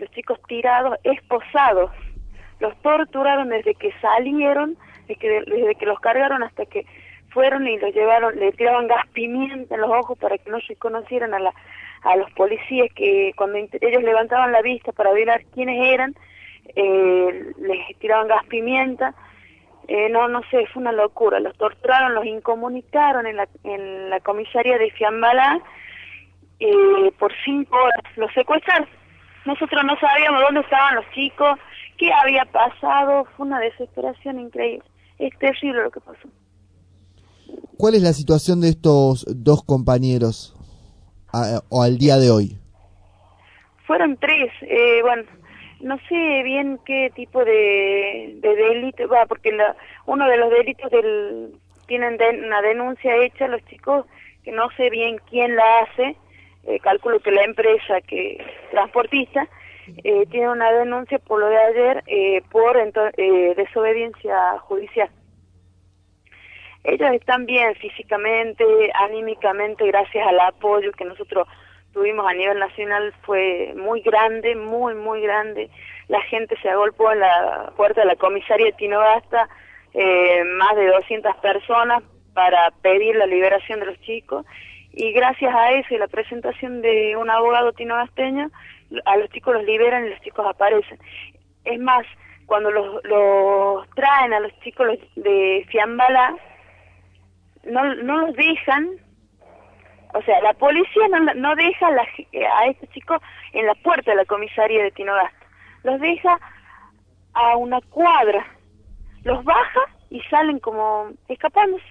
los chicos tirados, esposados. Los torturaron desde que salieron, desde que, desde que los cargaron hasta que fueron y los llevaron, le tiraban gas pimienta en los ojos para que no reconocieran a la a los policías, que cuando ellos levantaban la vista para ver quiénes eran, eh, les tiraban gas pimienta. Eh, no, no sé, fue una locura. Los torturaron, los incomunicaron en la, en la comisaría de Fiambalá eh, por cinco horas. Los secuestraron. Nosotros no sabíamos dónde estaban los chicos, qué había pasado. Fue una desesperación increíble. Es terrible lo que pasó. ¿Cuál es la situación de estos dos compañeros a, o al día de hoy? Fueron tres. Eh, bueno, no sé bien qué tipo de, de delito va, porque la, uno de los delitos del tienen de, una denuncia hecha los chicos, que no sé bien quién la hace. Eh, calculo que la empresa que transportista eh, tiene una denuncia por lo de ayer eh, por eh, desobediencia judicial. Ellos están bien físicamente, anímicamente, gracias al apoyo que nosotros tuvimos a nivel nacional. Fue muy grande, muy, muy grande. La gente se agolpó en la puerta de la comisaría de Tinogasta, eh, más de doscientas personas, para pedir la liberación de los chicos. Y gracias a eso y la presentación de un abogado tinogasteño, a los chicos los liberan y los chicos aparecen. Es más, cuando los, los traen a los chicos los de Fiambalá, no, no los dejan, o sea, la policía no, no deja la, a estos chicos en la puerta de la comisaría de Tinogasta, los deja a una cuadra, los baja y salen como escapándose.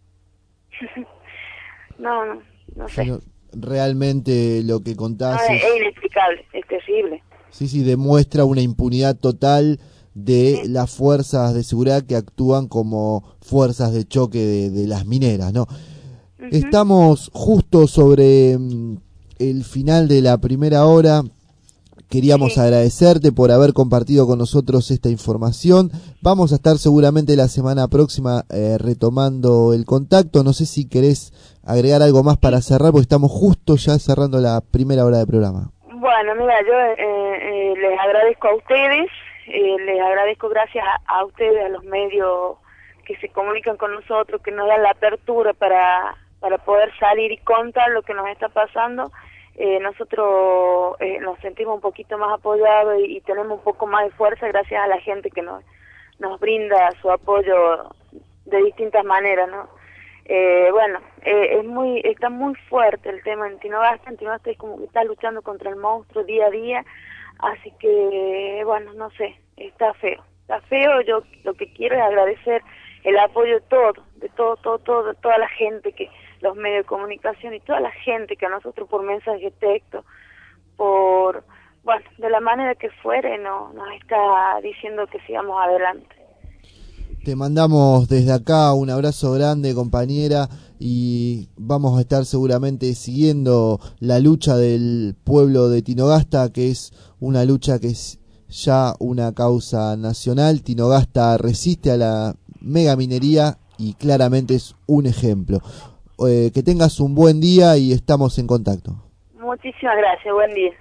no, no, no sé. Pero realmente lo que contás no, es, es inexplicable, es terrible. Sí, sí, demuestra una impunidad total de sí. las fuerzas de seguridad que actúan como fuerzas de choque de, de las mineras, ¿no? Uh-huh. Estamos justo sobre um, el final de la primera hora. Queríamos sí. agradecerte por haber compartido con nosotros esta información. Vamos a estar seguramente la semana próxima eh, retomando el contacto. No sé si querés agregar algo más para cerrar, porque estamos justo ya cerrando la primera hora del programa. Bueno, mira, yo eh, eh, les agradezco a ustedes, eh, les agradezco gracias a, a ustedes, a los medios que se comunican con nosotros, que nos dan la apertura para, para poder salir y contar lo que nos está pasando. Eh, nosotros eh, nos sentimos un poquito más apoyados y, y tenemos un poco más de fuerza gracias a la gente que nos, nos brinda su apoyo de distintas maneras, ¿no? Eh, bueno, eh, es muy, está muy fuerte el tema en Tinogasta. En Tinogasta es como que está luchando contra el monstruo día a día, así que, bueno, no sé, está feo, está feo. Yo lo que quiero es agradecer el apoyo de todo, de todo, todo, todo, de toda la gente, que los medios de comunicación y toda la gente que a nosotros por mensaje de texto, por, bueno, de la manera que fuere, no, nos está diciendo que sigamos adelante. Te mandamos desde acá un abrazo grande, compañera, y vamos a estar seguramente siguiendo la lucha del pueblo de Tinogasta, que es una lucha que es ya una causa nacional. Tinogasta resiste a la megaminería y claramente es un ejemplo. Eh, que tengas un buen día y estamos en contacto. Muchísimas gracias, buen día.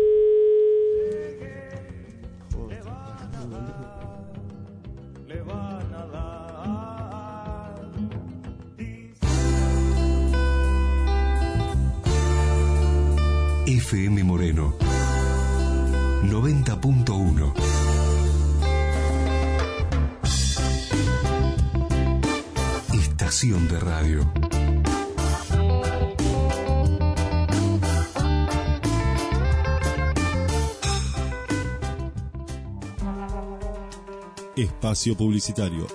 F M Moreno noventa punto uno. Estación de radio. Espacio publicitario.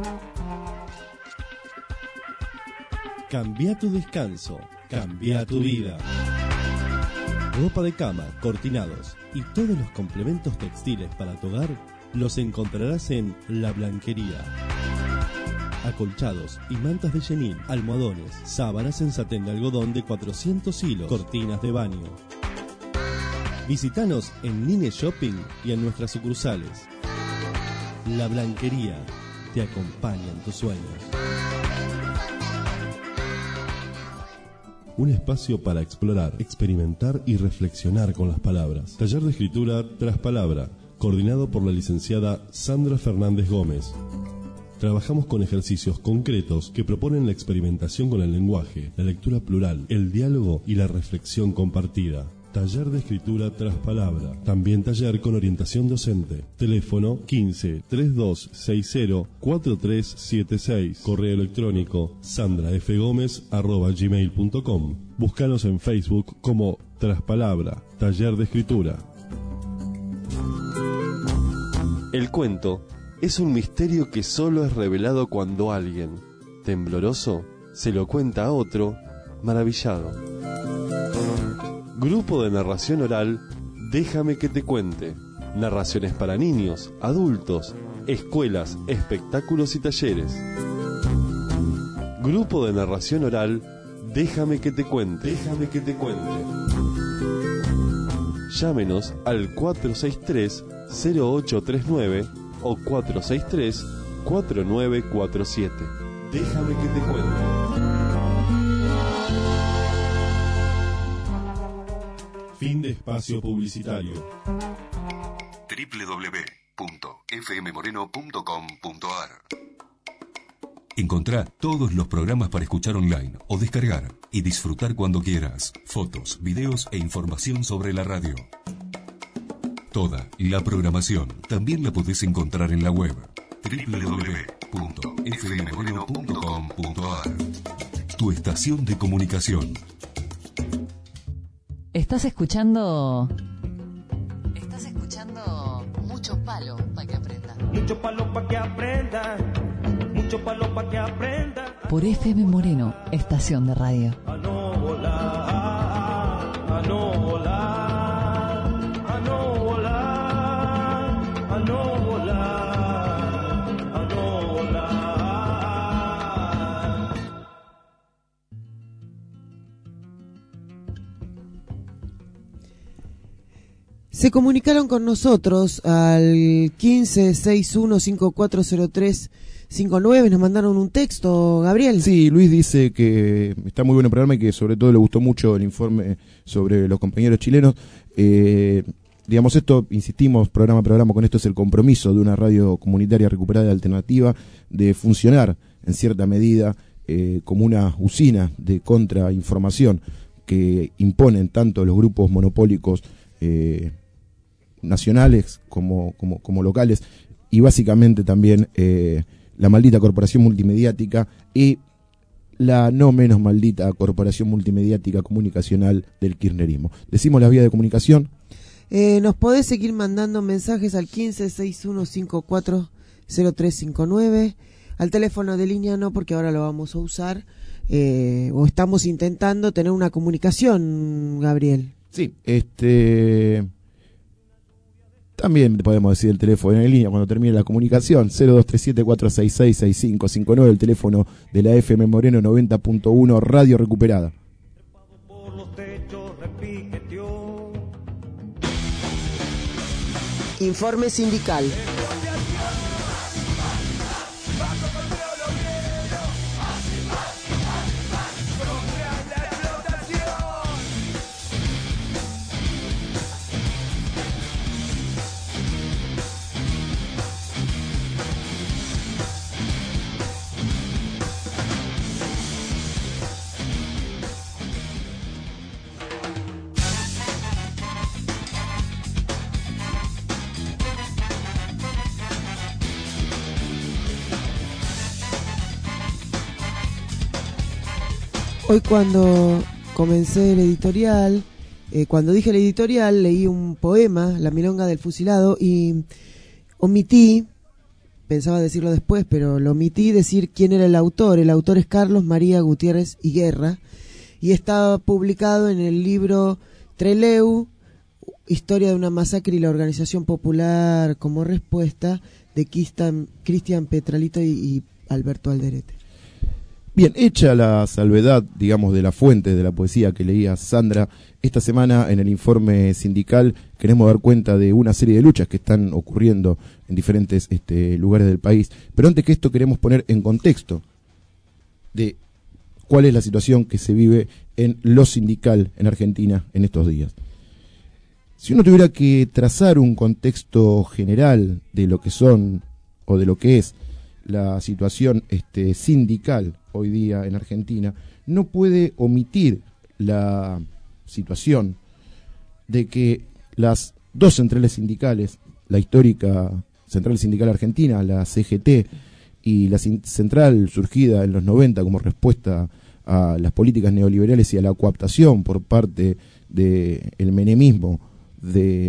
Cambia tu descanso, cambia tu vida. Ropa de cama, cortinados y todos los complementos textiles para tu hogar los encontrarás en La Blanquería. Acolchados y mantas de chenil, almohadones, sábanas en satén de algodón de cuatrocientos hilos, cortinas de baño. Visítanos en Nine Shopping y en nuestras sucursales. La Blanquería te acompaña en tus sueños. un espacio para explorar, experimentar y reflexionar con las palabras. Taller de escritura tras palabra, coordinado por la licenciada Sandra Fernández Gómez. Trabajamos con ejercicios concretos que proponen la experimentación con el lenguaje, la lectura plural, el diálogo y la reflexión compartida. Taller de escritura tras palabra. También taller con orientación docente. Teléfono quince, treinta y dos sesenta, cuarenta y tres setenta y seis. Correo electrónico sandrafgomez arroba gmail punto com. Búscanos en Facebook como Traspalabra, Taller de Escritura. El cuento es un misterio que solo es revelado cuando alguien, tembloroso, se lo cuenta a otro, maravillado. Grupo de narración oral, Déjame que te cuente. Narraciones para niños, adultos, escuelas, espectáculos y talleres. Grupo de narración oral, Déjame que te cuente. Déjame que te cuente. Llámenos al cuatro seis tres, cero ocho tres nueve o cuatro seis tres, cuatro nueve cuatro siete. Déjame que te cuente. Fin de espacio publicitario. doble u doble u doble u punto f m moreno punto com punto a r. Encontrá todos los programas para escuchar online o descargar y disfrutar cuando quieras. Fotos, videos e información sobre la radio. Toda la programación también la podés encontrar en la web doble u doble u doble u punto f m moreno punto com punto a r. Tu estación de comunicación. Estás escuchando... Estás escuchando Mucho Palo para que aprenda. Mucho palo para que aprenda. Mucho palo para que aprenda. Por F M Moreno, estación de radio. A no volar, a no volar, a no volar, a no volar, a no volar. Se comunicaron con nosotros al quince sesenta y uno cincuenta y cuatro cero tres cincuenta y nueve, nos mandaron un texto, Gabriel. Sí, Luis dice que está muy bueno el programa y que sobre todo le gustó mucho el informe sobre los compañeros chilenos. Eh, digamos esto, insistimos programa a programa, con esto es el compromiso de una radio comunitaria recuperada y alternativa de funcionar en cierta medida eh, como una usina de contrainformación que imponen tanto los grupos monopólicos eh, nacionales como, como, como locales, y básicamente también eh, la maldita corporación multimediática y la no menos maldita corporación multimediática comunicacional del kirchnerismo. Decimos las vías de comunicación. Eh, nos podés seguir mandando mensajes al quince sesenta y uno cincuenta y cuatro cero tres cincuenta y nueve, al teléfono de línea no, porque ahora lo vamos a usar, eh, o estamos intentando tener una comunicación, Gabriel. Sí, este... también podemos decir el teléfono en línea cuando termine la comunicación, cero dos tres siete cuatro seis seis seis cinco cinco nueve, el teléfono de la F M Moreno noventa punto uno, Radio Recuperada. Informe sindical. Hoy cuando comencé el editorial, eh, cuando dije el editorial, leí un poema, La Milonga del Fusilado, y omití, pensaba decirlo después, pero lo omití decir quién era el autor. El autor es Carlos María Gutiérrez y Guerra, y está publicado en el libro Trelew, Historia de una masacre y la organización popular como respuesta, de Cristian Petralito y, y Alberto Alderete. Bien, hecha la salvedad, digamos, de la fuente de la poesía que leía Sandra, esta semana en el informe sindical queremos dar cuenta de una serie de luchas que están ocurriendo en diferentes este, lugares del país. Pero antes que esto queremos poner en contexto de cuál es la situación que se vive en lo sindical en Argentina en estos días. Si uno tuviera que trazar un contexto general de lo que son o de lo que es la situación este, sindical hoy día en Argentina, no puede omitir la situación de que las dos centrales sindicales, la histórica Central Sindical Argentina, la C G T, y la central surgida en los noventa como respuesta a las políticas neoliberales y a la cooptación por parte del menemismo de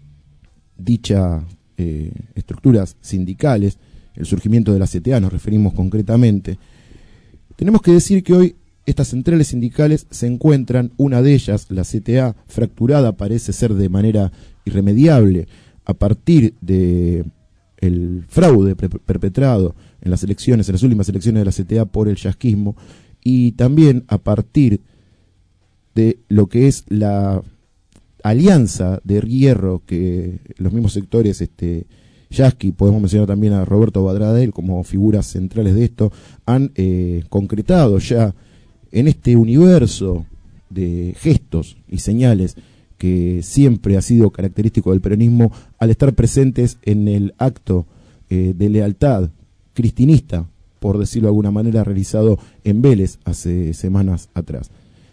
dichas eh, estructuras sindicales, el surgimiento de la C T A nos referimos concretamente, tenemos que decir que hoy estas centrales sindicales se encuentran, una de ellas, la C T A, fracturada parece ser de manera irremediable a partir de el fraude perpetrado en las elecciones, en las últimas elecciones de la C T A por el yasquismo, y también a partir de lo que es la alianza de hierro que los mismos sectores este yasqui, podemos mencionar también a Roberto Badradel como figuras centrales de esto, han eh, concretado ya en este universo de gestos y señales que siempre ha sido característico del peronismo, al estar presentes en el acto eh, de lealtad cristinista, por decirlo de alguna manera, realizado en Vélez hace semanas atrás.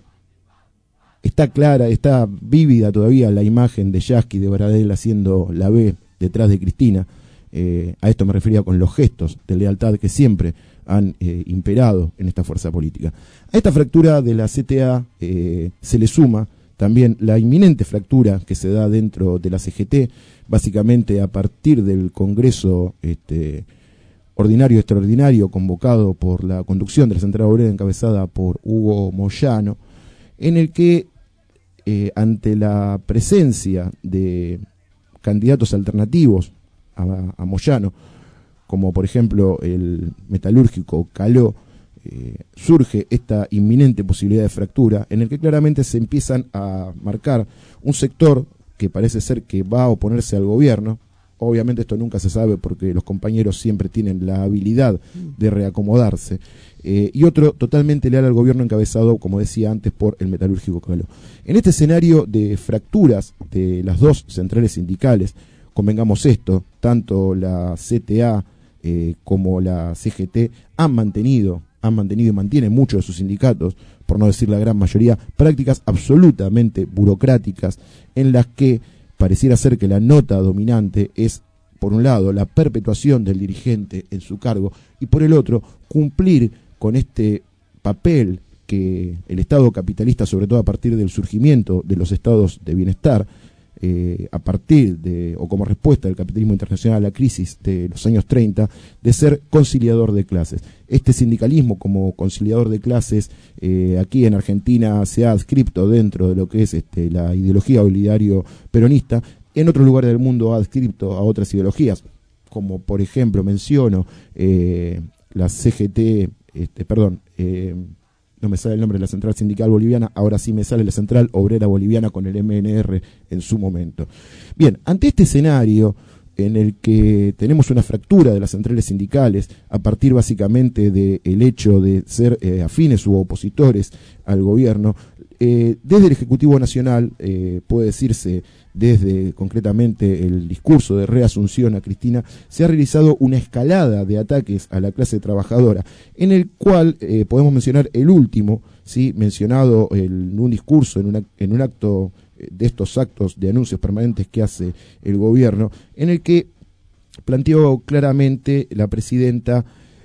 Está clara, está vívida todavía la imagen de Yasky, de Baradel haciendo la B detrás de Cristina. Eh, a esto me refería con los gestos de lealtad que siempre han eh, imperado en esta fuerza política. A esta fractura de la C T A eh, se le suma también la inminente fractura que se da dentro de la C G T, básicamente a partir del Congreso este, ordinario extraordinario convocado por la conducción de la Central Obrera encabezada por Hugo Moyano, en el que eh, ante la presencia de candidatos alternativos a, a Moyano, como por ejemplo el metalúrgico Caló, eh, surge esta inminente posibilidad de fractura, en el que claramente se empiezan a marcar un sector que parece ser que va a oponerse al gobierno. Obviamente esto nunca se sabe porque los compañeros siempre tienen la habilidad de reacomodarse, eh, y otro totalmente leal al gobierno encabezado, como decía antes, por el metalúrgico Caló. En este escenario de fracturas de las dos centrales sindicales, convengamos esto, tanto la C T A eh, como la C G T han mantenido, han mantenido y mantienen muchos de sus sindicatos, por no decir la gran mayoría, prácticas absolutamente burocráticas en las que pareciera ser que la nota dominante es, por un lado, la perpetuación del dirigente en su cargo y por el otro, cumplir con este papel que el Estado capitalista, sobre todo a partir del surgimiento de los estados de bienestar, eh, a partir de, o como respuesta del capitalismo internacional a la crisis de los años treinta, de ser conciliador de clases. Este sindicalismo como conciliador de clases, eh, aquí en Argentina se ha adscripto dentro de lo que es este, la ideología olidario peronista, en otros lugares del mundo ha adscripto a otras ideologías, como por ejemplo menciono eh, la C G T, este, perdón, eh, no me sale el nombre de la Central Sindical Boliviana, ahora sí me sale la Central Obrera Boliviana con el M N R en su momento. Bien, ante este escenario en el que tenemos una fractura de las centrales sindicales a partir básicamente del hecho de ser eh, afines u opositores al gobierno, eh, desde el Ejecutivo Nacional, eh, puede decirse desde concretamente el discurso de reasunción a Cristina, se ha realizado una escalada de ataques a la clase trabajadora, en el cual eh, podemos mencionar el último, ¿sí? mencionado en un discurso, en, una, en un acto de estos actos de anuncios permanentes que hace el gobierno, en el que planteó claramente la presidenta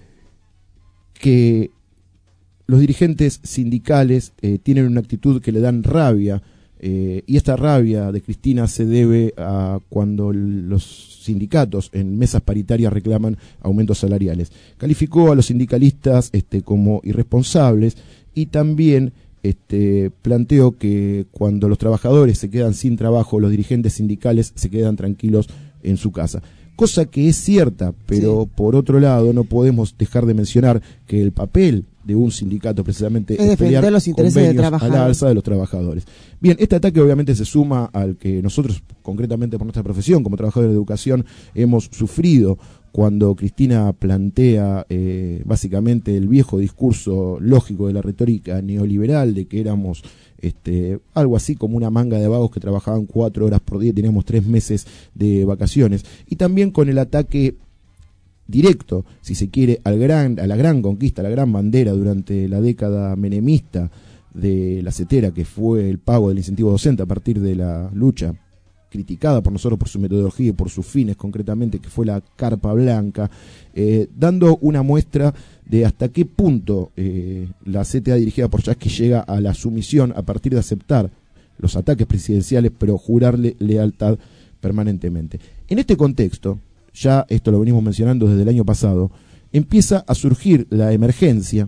que los dirigentes sindicales eh, tienen una actitud que le dan rabia, eh, y esta rabia de Cristina se debe a cuando los sindicatos en mesas paritarias reclaman aumentos salariales. Calificó a los sindicalistas este, como irresponsables y también Este, planteó que cuando los trabajadores se quedan sin trabajo, los dirigentes sindicales se quedan tranquilos en su casa. Cosa que es cierta, pero sí, por otro lado no podemos dejar de mencionar que el papel de un sindicato precisamente es, es pelear los intereses de a la alza de los trabajadores. Bien, este ataque obviamente se suma al que nosotros, concretamente por nuestra profesión, como trabajadores de educación, hemos sufrido cuando Cristina plantea eh, básicamente el viejo discurso lógico de la retórica neoliberal de que éramos este, algo así como una manga de vagos que trabajaban cuatro horas por día, teníamos tres meses de vacaciones, y también con el ataque directo, si se quiere, al gran, a la gran conquista, a la gran bandera durante la década menemista de la CETERA, que fue el pago del incentivo docente a partir de la lucha criticada por nosotros por su metodología y por sus fines concretamente, que fue la Carpa Blanca, eh, dando una muestra de hasta qué punto eh, la C T A dirigida por Chasqui llega a la sumisión a partir de aceptar los ataques presidenciales, pero jurarle lealtad permanentemente. En este contexto, ya esto lo venimos mencionando desde el año pasado, empieza a surgir la emergencia,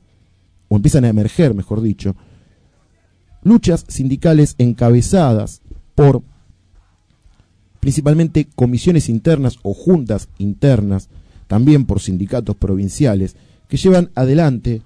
o empiezan a emerger, mejor dicho, luchas sindicales encabezadas por principalmente comisiones internas o juntas internas, también por sindicatos provinciales, que llevan adelante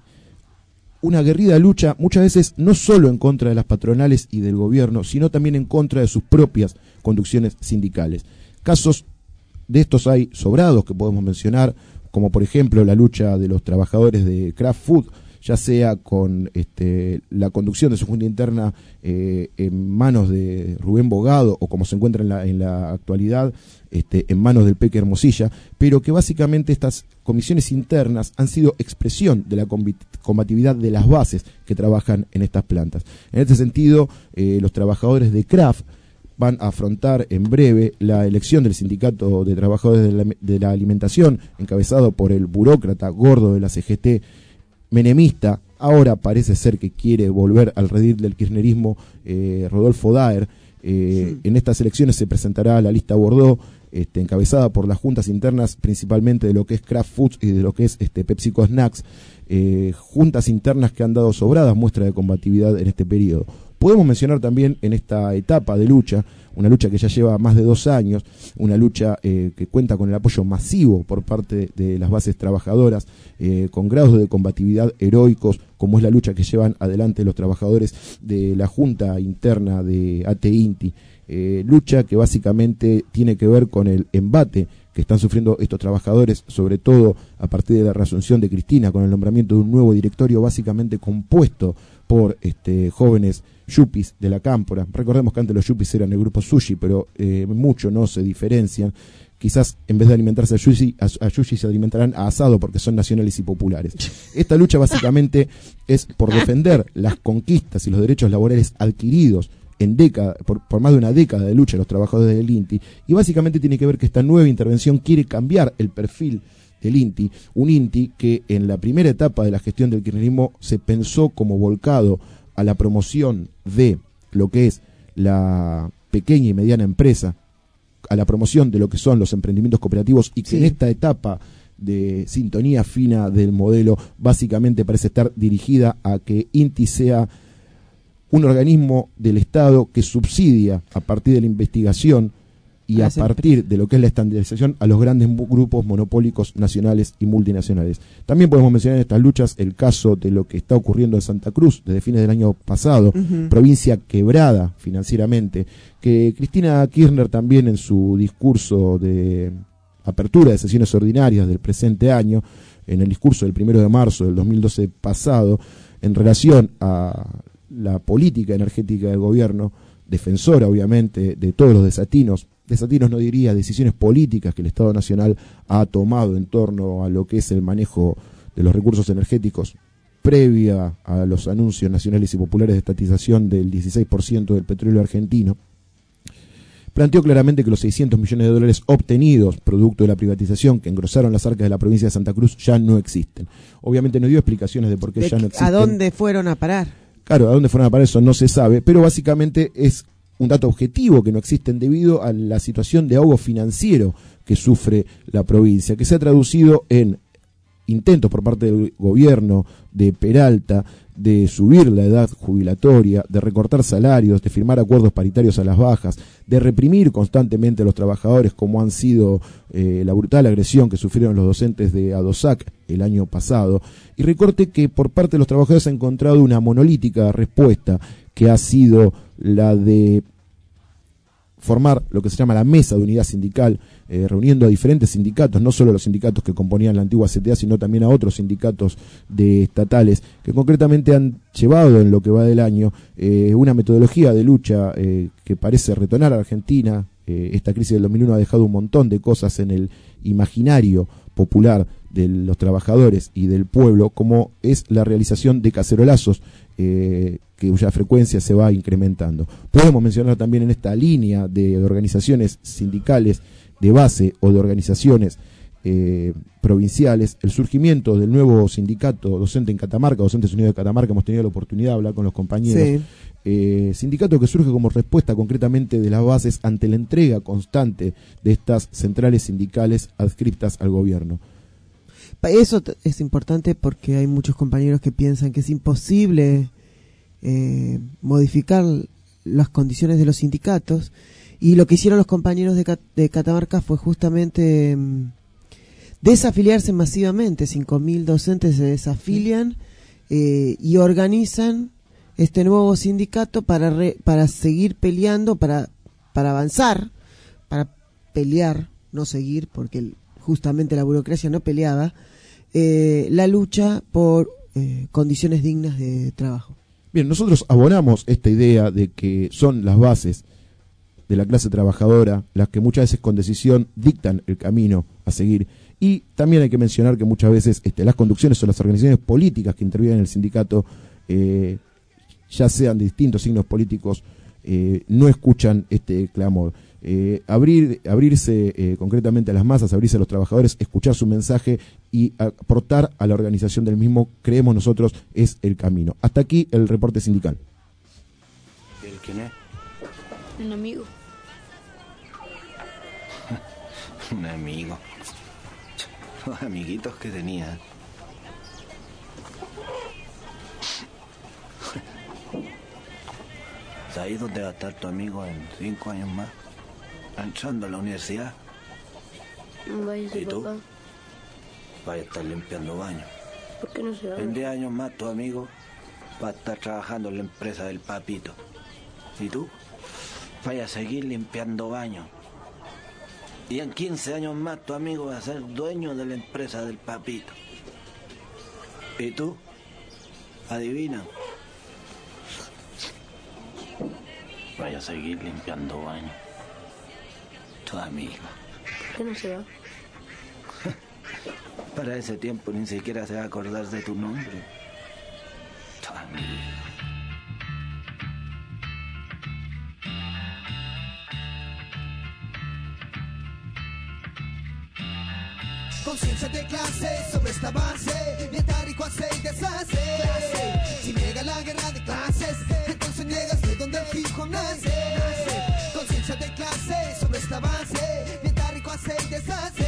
una aguerrida lucha, muchas veces no solo en contra de las patronales y del gobierno, sino también en contra de sus propias conducciones sindicales. Casos de estos hay sobrados que podemos mencionar, como por ejemplo la lucha de los trabajadores de Kraft Food, ya sea con este, la conducción de su junta interna eh, en manos de Rubén Bogado, o como se encuentra en la, en la actualidad, este, en manos del Peque Hermosilla, pero que básicamente estas comisiones internas han sido expresión de la combatividad de las bases que trabajan en estas plantas. En este sentido, eh, los trabajadores de Kraft van a afrontar en breve la elección del sindicato de trabajadores de la, de la alimentación, encabezado por el burócrata gordo de la C G T, menemista. Ahora parece ser que quiere volver al redil del kirchnerismo, eh, Rodolfo Daer. Eh, sí. En estas elecciones se presentará la lista Bordeaux, este, encabezada por las juntas internas, principalmente de lo que es Kraft Foods y de lo que es este, PepsiCo Snacks, eh, juntas internas que han dado sobradas muestras de combatividad en este periodo. Podemos mencionar también en esta etapa de lucha, una lucha que ya lleva más de dos años, una lucha eh, que cuenta con el apoyo masivo por parte de, de las bases trabajadoras, eh, con grados de combatividad heroicos, como es la lucha que llevan adelante los trabajadores de la Junta Interna de A T I N T I, eh, lucha que básicamente tiene que ver con el embate que están sufriendo estos trabajadores, sobre todo a partir de la reasunción de Cristina, con el nombramiento de un nuevo directorio básicamente compuesto por este, jóvenes yuppies de la cámpora. Recordemos que antes los yuppies eran el grupo Sushi, pero eh, mucho no se diferencian. Quizás en vez de alimentarse a sushi, a, a sushi se alimentarán a asado porque son nacionales y populares. Esta lucha básicamente es por defender las conquistas y los derechos laborales adquiridos en década, por, por más de una década de lucha de los trabajadores del I N T I, y básicamente tiene que ver que esta nueva intervención quiere cambiar el perfil del I N T I, un I N T I que en la primera etapa de la gestión del kirchnerismo se pensó como volcado a la promoción de lo que es la pequeña y mediana empresa, a la promoción de lo que son los emprendimientos cooperativos, y que sí, en esta etapa de sintonía fina del modelo básicamente parece estar dirigida a que I N T I sea un organismo del Estado que subsidia a partir de la investigación y a partir de lo que es la estandarización a los grandes grupos monopólicos nacionales y multinacionales. También podemos mencionar en estas luchas el caso de lo que está ocurriendo en Santa Cruz desde fines del año pasado, uh-huh. provincia quebrada financieramente, que Cristina Kirchner también en su discurso de apertura de sesiones ordinarias del presente año, en el discurso del primero de marzo del dos mil doce pasado, en relación a la política energética del gobierno, defensora obviamente de todos los desatinos, desatinos no diría, decisiones políticas que el Estado Nacional ha tomado en torno a lo que es el manejo de los recursos energéticos previa a los anuncios nacionales y populares de estatización del dieciséis por ciento del petróleo argentino, planteó claramente que los seiscientos millones de dólares obtenidos producto de la privatización que engrosaron las arcas de la provincia de Santa Cruz ya no existen. Obviamente no dio explicaciones de por qué de ya no existen. ¿A dónde fueron a parar? Claro, a dónde fueron a parar eso no se sabe, pero básicamente es un dato objetivo que no existen debido a la situación de ahogo financiero que sufre la provincia, que se ha traducido en intentos por parte del gobierno de Peralta de subir la edad jubilatoria, de recortar salarios, de firmar acuerdos paritarios a las bajas, de reprimir constantemente a los trabajadores, como han sido eh, la brutal agresión que sufrieron los docentes de ADOSAC el año pasado, y recorte que por parte de los trabajadores ha encontrado una monolítica respuesta, que ha sido la de formar lo que se llama la Mesa de Unidad Sindical, eh, reuniendo a diferentes sindicatos, no solo los sindicatos que componían la antigua C T A, sino también a otros sindicatos de estatales, que concretamente han llevado en lo que va del año eh, una metodología de lucha eh, que parece retornar a Argentina. Eh, esta crisis del dos mil uno ha dejado un montón de cosas en el imaginario popular de los trabajadores y del pueblo, como es la realización de cacerolazos, eh, que cuya frecuencia se va incrementando. Podemos mencionar también en esta línea de organizaciones sindicales de base o de organizaciones eh, provinciales, el surgimiento del nuevo sindicato docente en Catamarca, Docentes Unidos de Catamarca. Hemos tenido la oportunidad de hablar con los compañeros. Sí. Eh, sindicato que surge como respuesta concretamente de las bases ante la entrega constante de estas centrales sindicales adscritas al gobierno. Eso es importante porque hay muchos compañeros que piensan que es imposible eh, modificar las condiciones de los sindicatos, y lo que hicieron los compañeros de, Cat de Catamarca fue justamente eh, desafiliarse masivamente. cinco mil docentes se desafilian eh, y organizan este nuevo sindicato para re, para seguir peleando, para para avanzar, para pelear, no seguir, porque el, justamente la burocracia no peleaba, eh, la lucha por eh, condiciones dignas de trabajo. Bien, nosotros abonamos esta idea de que son las bases de la clase trabajadora las que muchas veces con decisión dictan el camino a seguir, y también hay que mencionar que muchas veces este, las conducciones o las organizaciones políticas que intervienen en el sindicato, eh, ya sean de distintos signos políticos, eh, no escuchan este clamor. Eh, abrir, abrirse eh, concretamente a las masas, abrirse a los trabajadores, escuchar su mensaje y aportar a la organización del mismo, creemos nosotros, es el camino. Hasta aquí el reporte sindical. ¿El quién es? Un amigo. Un amigo. Los amiguitos que tenía. ¿Sabes dónde va a estar tu amigo en cinco años más? Entrando a la universidad. Vaya, ¿Y tú? papá. Vaya a estar limpiando baños. ¿Por qué no se va? En diez años más tu amigo va a estar trabajando en la empresa del papito. ¿Y tú? Vaya a seguir limpiando baños. Y en quince años más tu amigo va a ser dueño de la empresa del papito. ¿Y tú? Adivina. Vaya a seguir limpiando baños. Tu amigo. ¿Por qué no se va? Para ese tiempo ni siquiera se va a acordar de tu nombre. Tu amigo. Conciencia de clase sobre este avance, mientras rico hace y deshace. Si niega la guerra de clases, entonces niegas de donde el fijo nace. Conciencia de clase sobre este avance, mientras rico hace y deshace.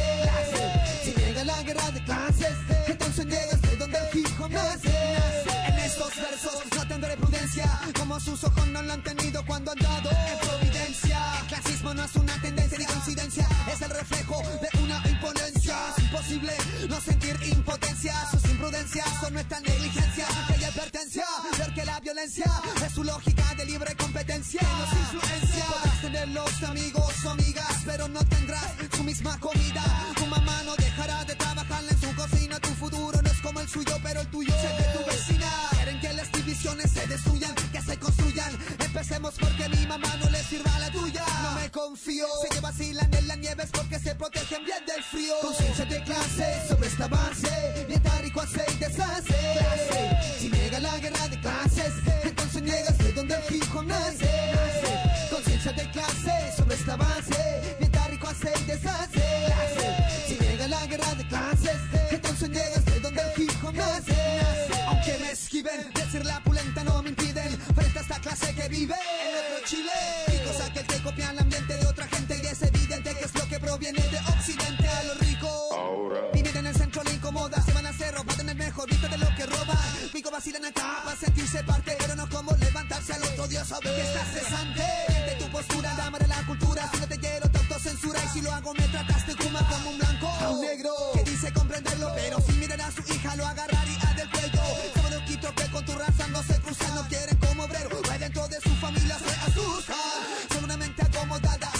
Si niega la guerra de clases, entonces niegas de donde el fijo nace. En estos versos no tendré prudencia, como sus ojos no lo han tenido cuando han dado en providencia. El clasismo no es una tendencia ni coincidencia, es el reflejo de una imponencia. Es imposible no sentir impotencia, sus imprudencias son nuestra negligencia. Que hay advertencia, ver que la violencia es su lógica de libre competencia. Nos influencia. Podrás tener los amigos o amigas, pero no tendrás su misma comida. Tu mamá no dejará de trabajar en su cocina. Tu futuro no es como el suyo, pero el tuyo es de tu vecina. Quieren que las divisiones se destruyan, que se construyan. Empecemos porque mi mamá no le sirva a la tuya. No me confío, sé que vacilan en la nieve es porque se protegen bien del frío. Conciencia de clase sobre este avance, mientras rico hace y deshace. Si niega la guerra de clases, entonces niegas de donde el fijo nace. Conciencia de clase sobre este avance, mientras rico hace y deshace. Si niega la guerra de clases, entonces niegas de donde el fijo nace. Aunque me esquiven, decir la pulenta no me impiden, frente a esta clase que vive en otro Chile. Ricos aquel que copia el ambiente de otra gente, y es evidente que es lo que proviene de Occidente. A los ricos viven en el centro, le incomoda, se van a hacer ropa, tener mejor vista de lo que roban. Ricos vacilan acá para sentirse parte, pero no como levantarse al otro día saber que estás cesante. De tu postura, dama de la cultura, si no te quiero te autocensura, y si lo hago me trataste como como un blanco. A un negro que dice comprenderlo, pero si miran a su hija lo agarraría del cuello. Como de un quito que con tu raza no se cruzan, no quieren como obrero, va dentro de su familia se asusta. Son una mente acomodada,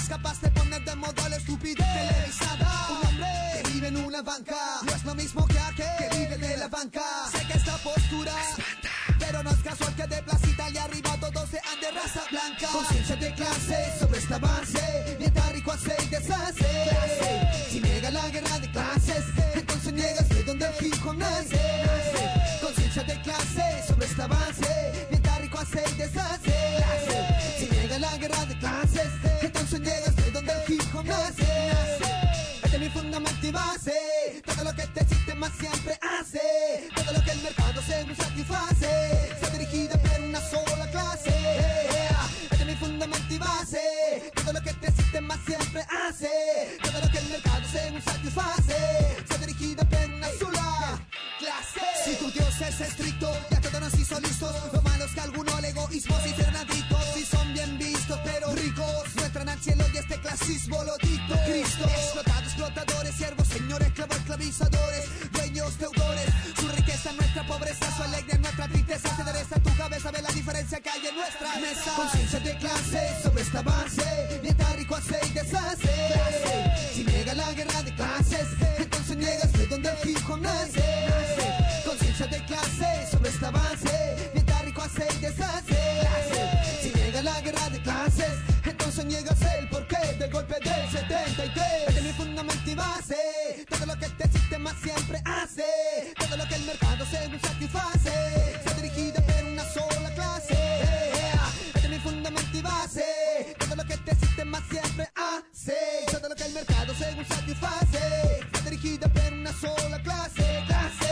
banca. Sé que esta postura, pero no es casual que de placita y arriba todos sean de raza blanca. Conciencia de clase sobre este avance, mientras rico hace y deshace. Clase. Si niega la guerra de clases, entonces niegas de donde el hip hop nace. Conciencia de clase sobre este avance, mientras rico hace y deshace. Clase. Si niega la guerra de clases, entonces niegas de donde el hip hop nace. Este es mi fundamento y base, todo lo que este sistema siempre hace, todo lo que el mercado según satisface, está dirigida por una sola clase. Este es mi fundamento y base, todo lo que este sistema siempre hace, todo lo que el mercado según satisface, está dirigida por una sola clase. Si tu Dios es estricto, ya todo nos hizo listos, lo malo es que algunos al egoísmo se hicieron adictos, y son bien vistos pero ricos, muestran al cielo y este clasismo lo dictó Cristo. Explotados, explotadores, siervos, señores, esclavos, esclavizadores, dueños, deudores, su riqueza, nuestra pobreza, su alegría, nuestra tristeza, se endereza tu cabeza, ve la diferencia que hay en nuestra mesa. Conciencia de clase sobre este avance, mientras rico hace y deshace. Clase. Si niega la guerra de clases, entonces niegas de donde el hip hop nace. Conciencia de clase sobre este avance, mientras rico hace y deshace. Clase. Si niega la guerra de clases, entonces niegas el porqué del golpe del setenta y tres. Este es mi fundamento y base, todo lo que este sistema siempre hace, todo lo que el mercado según satisface, está dirigida por una sola clase. Este es mi fundamento y base, todo lo que este sistema siempre hace, todo lo que el mercado según satisface, está dirigida por una sola clase. Clase.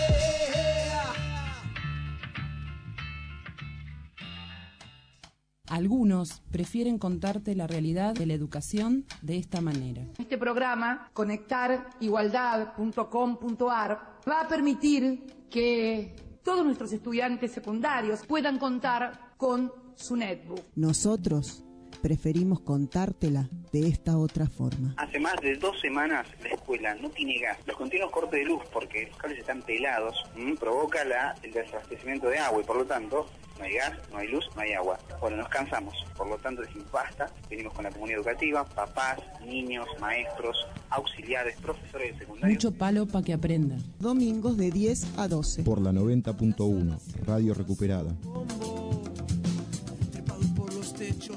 Algunos prefieren contarte la realidad de la educación de esta manera. Este programa, conectar igualdad punto com punto a r, va a permitir que todos nuestros estudiantes secundarios puedan contar con su netbook. Nosotros preferimos contártela de esta otra forma. Hace más de dos semanas la escuela no tiene gas. Los continuos cortes de luz, porque los cables están pelados, mmm, provoca la, el desabastecimiento de agua y por lo tanto no hay gas, no hay luz, no hay agua. Bueno, nos cansamos, por lo tanto decimos basta. Venimos con la comunidad educativa, papás, niños, maestros, auxiliares, profesores de secundaria. Mucho palo para que aprenda. Domingos de diez a doce. Por la noventa punto uno, Radio Recuperada. Por los techos.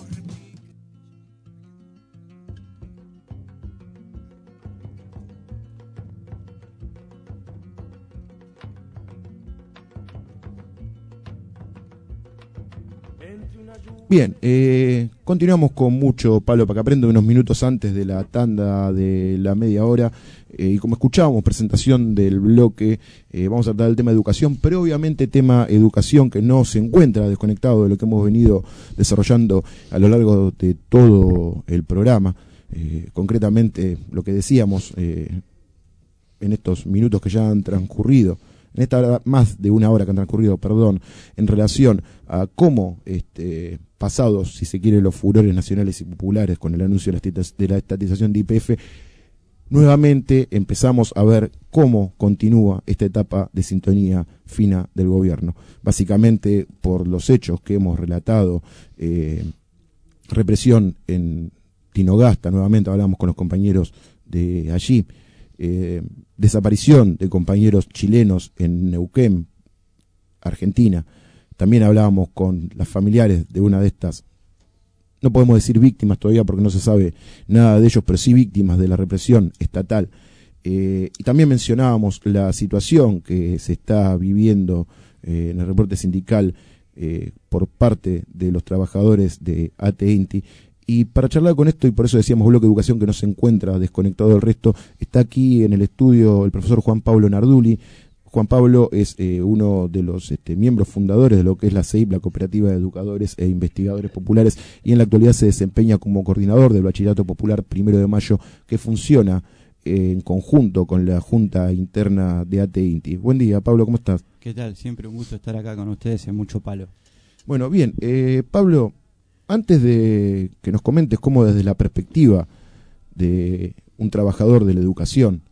Bien, eh, continuamos con mucho palo para que aprenda unos minutos antes de la tanda de la media hora. Eh, y como escuchábamos, presentación del bloque, eh, vamos a tratar el tema educación, pero obviamente tema educación que no se encuentra desconectado de lo que hemos venido desarrollando a lo largo de todo el programa. Eh, concretamente, lo que decíamos eh, en estos minutos que ya han transcurrido, en esta hora, más de una hora que han transcurrido, perdón, en relación a cómo este, pasados, si se quiere, los furores nacionales y populares con el anuncio de la estatización de Y P F, nuevamente empezamos a ver cómo continúa esta etapa de sintonía fina del gobierno. Básicamente por los hechos que hemos relatado, eh, represión en Tinogasta, nuevamente hablamos con los compañeros de allí, eh, desaparición de compañeros chilenos en Neuquén, Argentina. También hablábamos con las familiares de una de estas, no podemos decir víctimas todavía porque no se sabe nada de ellos, pero sí víctimas de la represión estatal. Eh, y también mencionábamos la situación que se está viviendo eh, en el reporte sindical eh, por parte de los trabajadores de A T E I N T I. Y para charlar con esto, y por eso decíamos Bloque Educación que no se encuentra desconectado del resto, está aquí en el estudio el profesor Juan Pablo Narduli. Juan Pablo es eh, uno de los este, miembros fundadores de lo que es la C E I P, la Cooperativa de Educadores e Investigadores Populares, y en la actualidad se desempeña como coordinador del Bachillerato Popular Primero de Mayo, que funciona eh, en conjunto con la Junta Interna de A T E I N T I. Buen día, Pablo, ¿cómo estás? ¿Qué tal? Siempre un gusto estar acá con ustedes en Mucho Palo. Bueno, bien, eh, Pablo, antes de que nos comentes cómo desde la perspectiva de un trabajador de la educación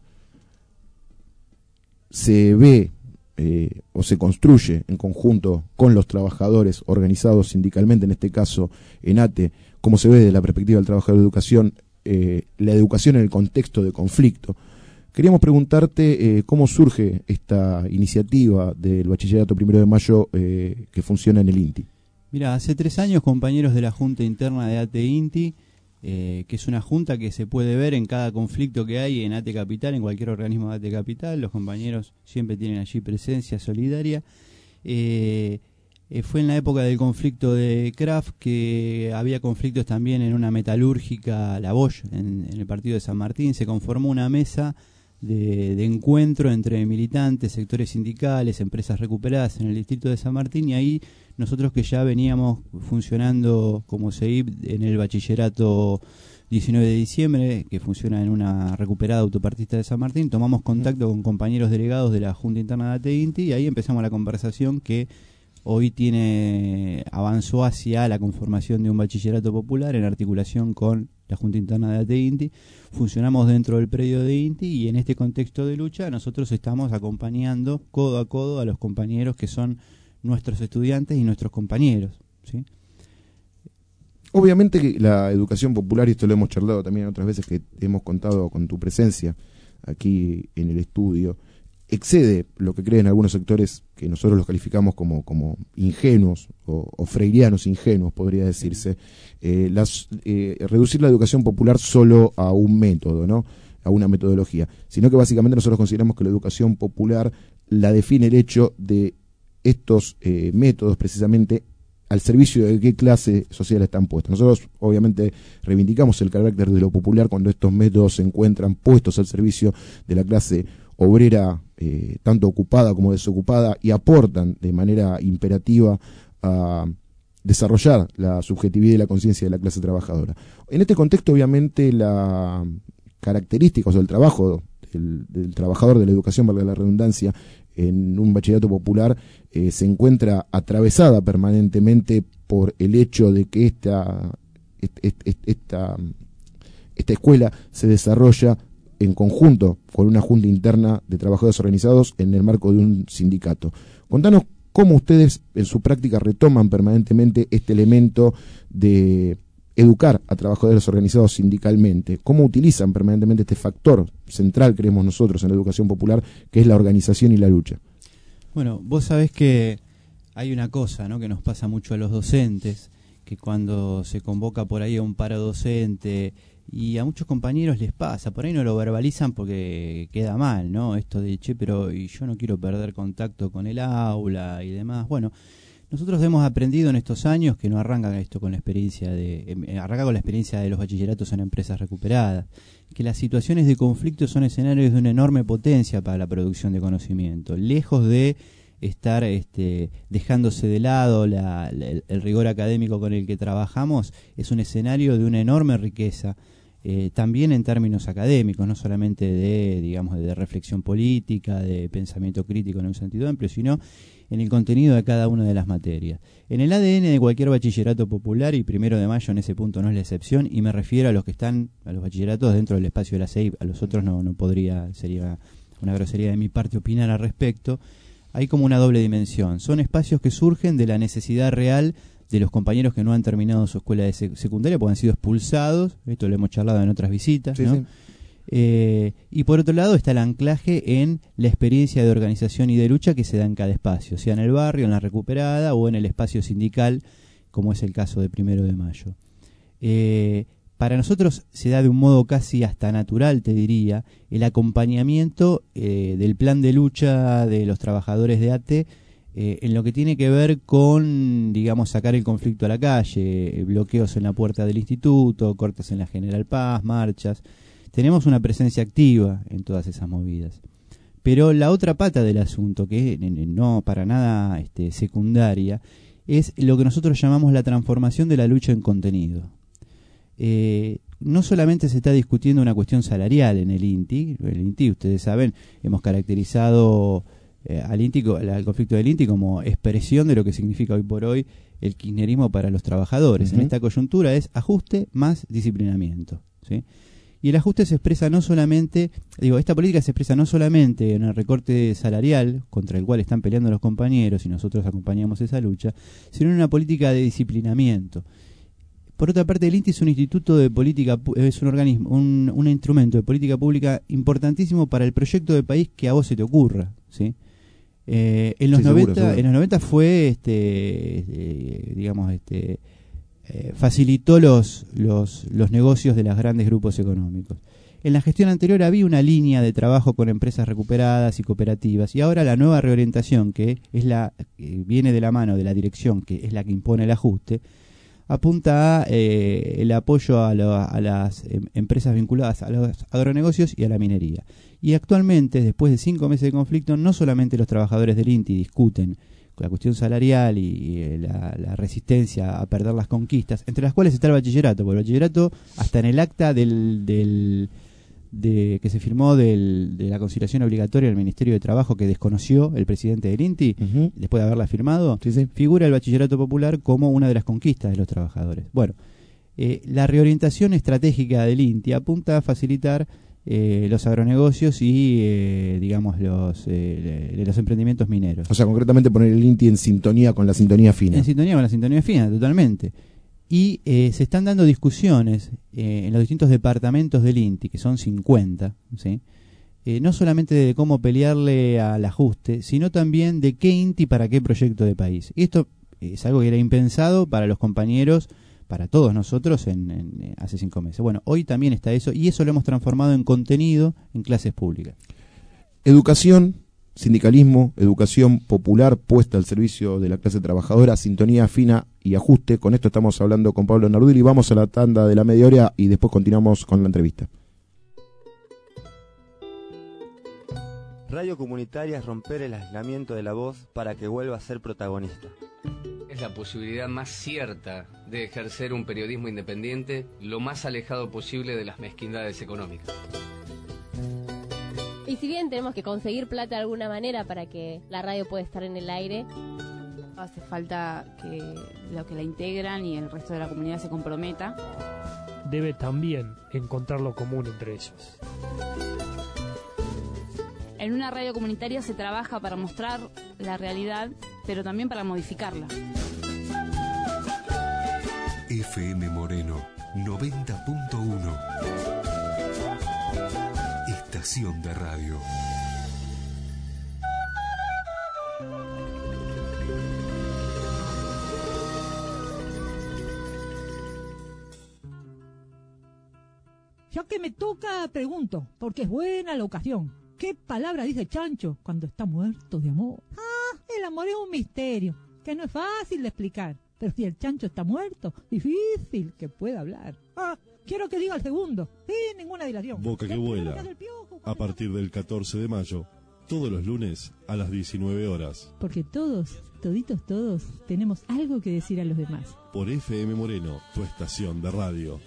se ve eh, o se construye en conjunto con los trabajadores organizados sindicalmente, en este caso en A T E, cómo se ve desde la perspectiva del trabajador de educación, eh, la educación en el contexto de conflicto, Queríamos preguntarte eh, cómo surge esta iniciativa del Bachillerato Primero de Mayo eh, que funciona en el INTI. Mira, hace tres años compañeros de la Junta Interna de A T E INTI, eh, que es una junta que se puede ver en cada conflicto que hay en A T E Capital, en cualquier organismo de A T E Capital, los compañeros siempre tienen allí presencia solidaria. Eh, eh, fue en la época del conflicto de Kraft que había conflictos también en una metalúrgica, la Bosch, en, en el partido de San Martín. Se conformó una mesa de, de encuentro entre militantes, sectores sindicales, empresas recuperadas en el distrito de San Martín, y ahí nosotros, que ya veníamos funcionando como C E I P en el bachillerato diecinueve de diciembre, que funciona en una recuperada autopartista de San Martín, tomamos contacto con compañeros delegados de la Junta Interna de A T E INTI, y ahí empezamos la conversación que hoy tiene avanzó hacia la conformación de un bachillerato popular en articulación con la Junta Interna de A T E INTI. Funcionamos dentro del predio de INTI, y en este contexto de lucha nosotros estamos acompañando codo a codo a los compañeros que son nuestros estudiantes y nuestros compañeros, ¿sí? Obviamente que la educación popular, y esto lo hemos charlado también otras veces que hemos contado con tu presencia aquí en el estudio, excede lo que creen algunos sectores que nosotros los calificamos como, como ingenuos o, o freirianos ingenuos, podría decirse, eh, las, eh, reducir la educación popular solo a un método, ¿no? A una metodología, sino que básicamente nosotros consideramos que la educación popular la define el hecho de estos eh, métodos precisamente al servicio de qué clase social están puestos. Nosotros obviamente reivindicamos el carácter de lo popular cuando estos métodos se encuentran puestos al servicio de la clase obrera, eh, tanto ocupada como desocupada, y aportan de manera imperativa a desarrollar la subjetividad y la conciencia de la clase trabajadora. En este contexto, obviamente, la característica, o sea, el trabajo del, del trabajador de la educación, valga la redundancia, en un bachillerato popular eh, se encuentra atravesada permanentemente por el hecho de que esta, esta, esta, esta escuela se desarrolla en conjunto con una junta interna de trabajadores organizados en el marco de un sindicato. Contanos cómo ustedes en su práctica retoman permanentemente este elemento de educar a trabajadores organizados sindicalmente, cómo utilizan permanentemente este factor central, creemos nosotros, en la educación popular, que es la organización y la lucha. Bueno, vos sabés que hay una cosa, ¿no?, que nos pasa mucho a los docentes, que cuando se convoca por ahí a un paro docente, y a muchos compañeros les pasa, por ahí no lo verbalizan porque queda mal, ¿no?, esto de, che, pero y yo no quiero perder contacto con el aula y demás. Bueno, nosotros hemos aprendido en estos años que no arranca esto con la experiencia de eh, arranca con la experiencia de los bachilleratos en empresas recuperadas, que las situaciones de conflicto son escenarios de una enorme potencia para la producción de conocimiento, lejos de estar este, dejándose de lado la, la, el rigor académico con el que trabajamos. Es un escenario de una enorme riqueza, eh, también en términos académicos, no solamente de, digamos, de reflexión política, de pensamiento crítico en un sentido amplio, sino en el contenido de cada una de las materias. En el A D N de cualquier bachillerato popular, y Primero de Mayo en ese punto no es la excepción, y me refiero a los que están, a los bachilleratos dentro del espacio de la C E I P, a los otros no, no podría, sería una grosería de mi parte opinar al respecto. Hay como una doble dimensión. Son espacios que surgen de la necesidad real de los compañeros que no han terminado su escuela de sec secundaria porque han sido expulsados, esto lo hemos charlado en otras visitas, sí, ¿no? Sí. Eh, y por otro lado está el anclaje en la experiencia de organización y de lucha que se da en cada espacio, sea en el barrio, en la recuperada o en el espacio sindical, como es el caso de Primero de Mayo. Eh, para nosotros se da de un modo casi hasta natural, te diría, el acompañamiento eh, del plan de lucha de los trabajadores de A T E eh, en lo que tiene que ver con, digamos, sacar el conflicto a la calle, bloqueos en la puerta del instituto, cortes en la General Paz, marchas. Tenemos una presencia activa en todas esas movidas. Pero la otra pata del asunto, que no para nada este, secundaria, es lo que nosotros llamamos la transformación de la lucha en contenido. Eh, no solamente se está discutiendo una cuestión salarial en el INTI, el INTI, ustedes saben, hemos caracterizado eh, al INTI, al conflicto del INTI como expresión de lo que significa hoy por hoy el kirchnerismo para los trabajadores. Uh-huh. En esta coyuntura es ajuste más disciplinamiento, ¿sí? Y el ajuste se expresa no solamente, digo, esta política se expresa no solamente en el recorte salarial, contra el cual están peleando los compañeros y nosotros acompañamos esa lucha, sino en una política de disciplinamiento. Por otra parte, el INTI es un instituto de política, es un organismo, un, un instrumento de política pública importantísimo para el proyecto de país que a vos se te ocurra, ¿sí? Eh, en los sí, noventa, seguro, seguro. en los noventa fue, este, eh, digamos, este, eh, facilitó los, los, los negocios de los grandes grupos económicos. En la gestión anterior había una línea de trabajo con empresas recuperadas y cooperativas, y ahora la nueva reorientación, que es la que viene de la mano de la dirección, que es la que impone el ajuste, apunta a eh, el apoyo a, lo, a las em, empresas vinculadas a los agronegocios y a la minería. Y actualmente, después de cinco meses de conflicto, no solamente los trabajadores del INTI discuten la cuestión salarial y, y la, la resistencia a perder las conquistas, entre las cuales está el bachillerato, porque el bachillerato, hasta en el acta del, del de que se firmó del, de la conciliación obligatoria del Ministerio de Trabajo, que desconoció el presidente del INTI, uh-huh. después de haberla firmado, sí, sí. figura el bachillerato popular como una de las conquistas de los trabajadores. Bueno, eh, la reorientación estratégica del INTI apunta a facilitar eh, los agronegocios y, eh, digamos, los, eh, los emprendimientos mineros. O sea, concretamente poner el INTI en sintonía con la sintonía fina. En sintonía con la sintonía fina, totalmente. Y eh, se están dando discusiones eh, en los distintos departamentos del INTI, que son cincuenta, ¿sí? eh, no solamente de cómo pelearle al ajuste, sino también de qué INTI para qué proyecto de país. Y esto es algo que era impensado para los compañeros, para todos nosotros, en, en, hace cinco meses. Bueno, hoy también está eso, y eso lo hemos transformado en contenido en clases públicas. Educación, sindicalismo, educación popular puesta al servicio de la clase trabajadora, sintonía fina y ajuste. Con esto estamos hablando con Pablo Nardulli. Vamos a la tanda de la media hora y después continuamos con la entrevista. Radio comunitaria es romper el aislamiento de la voz para que vuelva a ser protagonista. Es la posibilidad más cierta de ejercer un periodismo independiente lo más alejado posible de las mezquindades económicas. Y si bien tenemos que conseguir plata de alguna manera para que la radio pueda estar en el aire, hace falta que los que la integran y el resto de la comunidad se comprometa. Debe también encontrar lo común entre ellos. En una radio comunitaria se trabaja para mostrar la realidad, pero también para modificarla. F M Moreno noventa punto uno. Estación de radio. Ya que me toca, pregunto, porque es buena la ocasión. ¿Qué palabra dice Chancho cuando está muerto de amor? Ah, el amor es un misterio, que no es fácil de explicar. Pero si el Chancho está muerto, difícil que pueda hablar. Ah, quiero que diga el segundo, sin ninguna dilación. Boca que vuela, a partir del catorce de mayo, todos los lunes a las diecinueve horas. Porque todos, toditos todos, tenemos algo que decir a los demás. Por F M Moreno, tu estación de radio.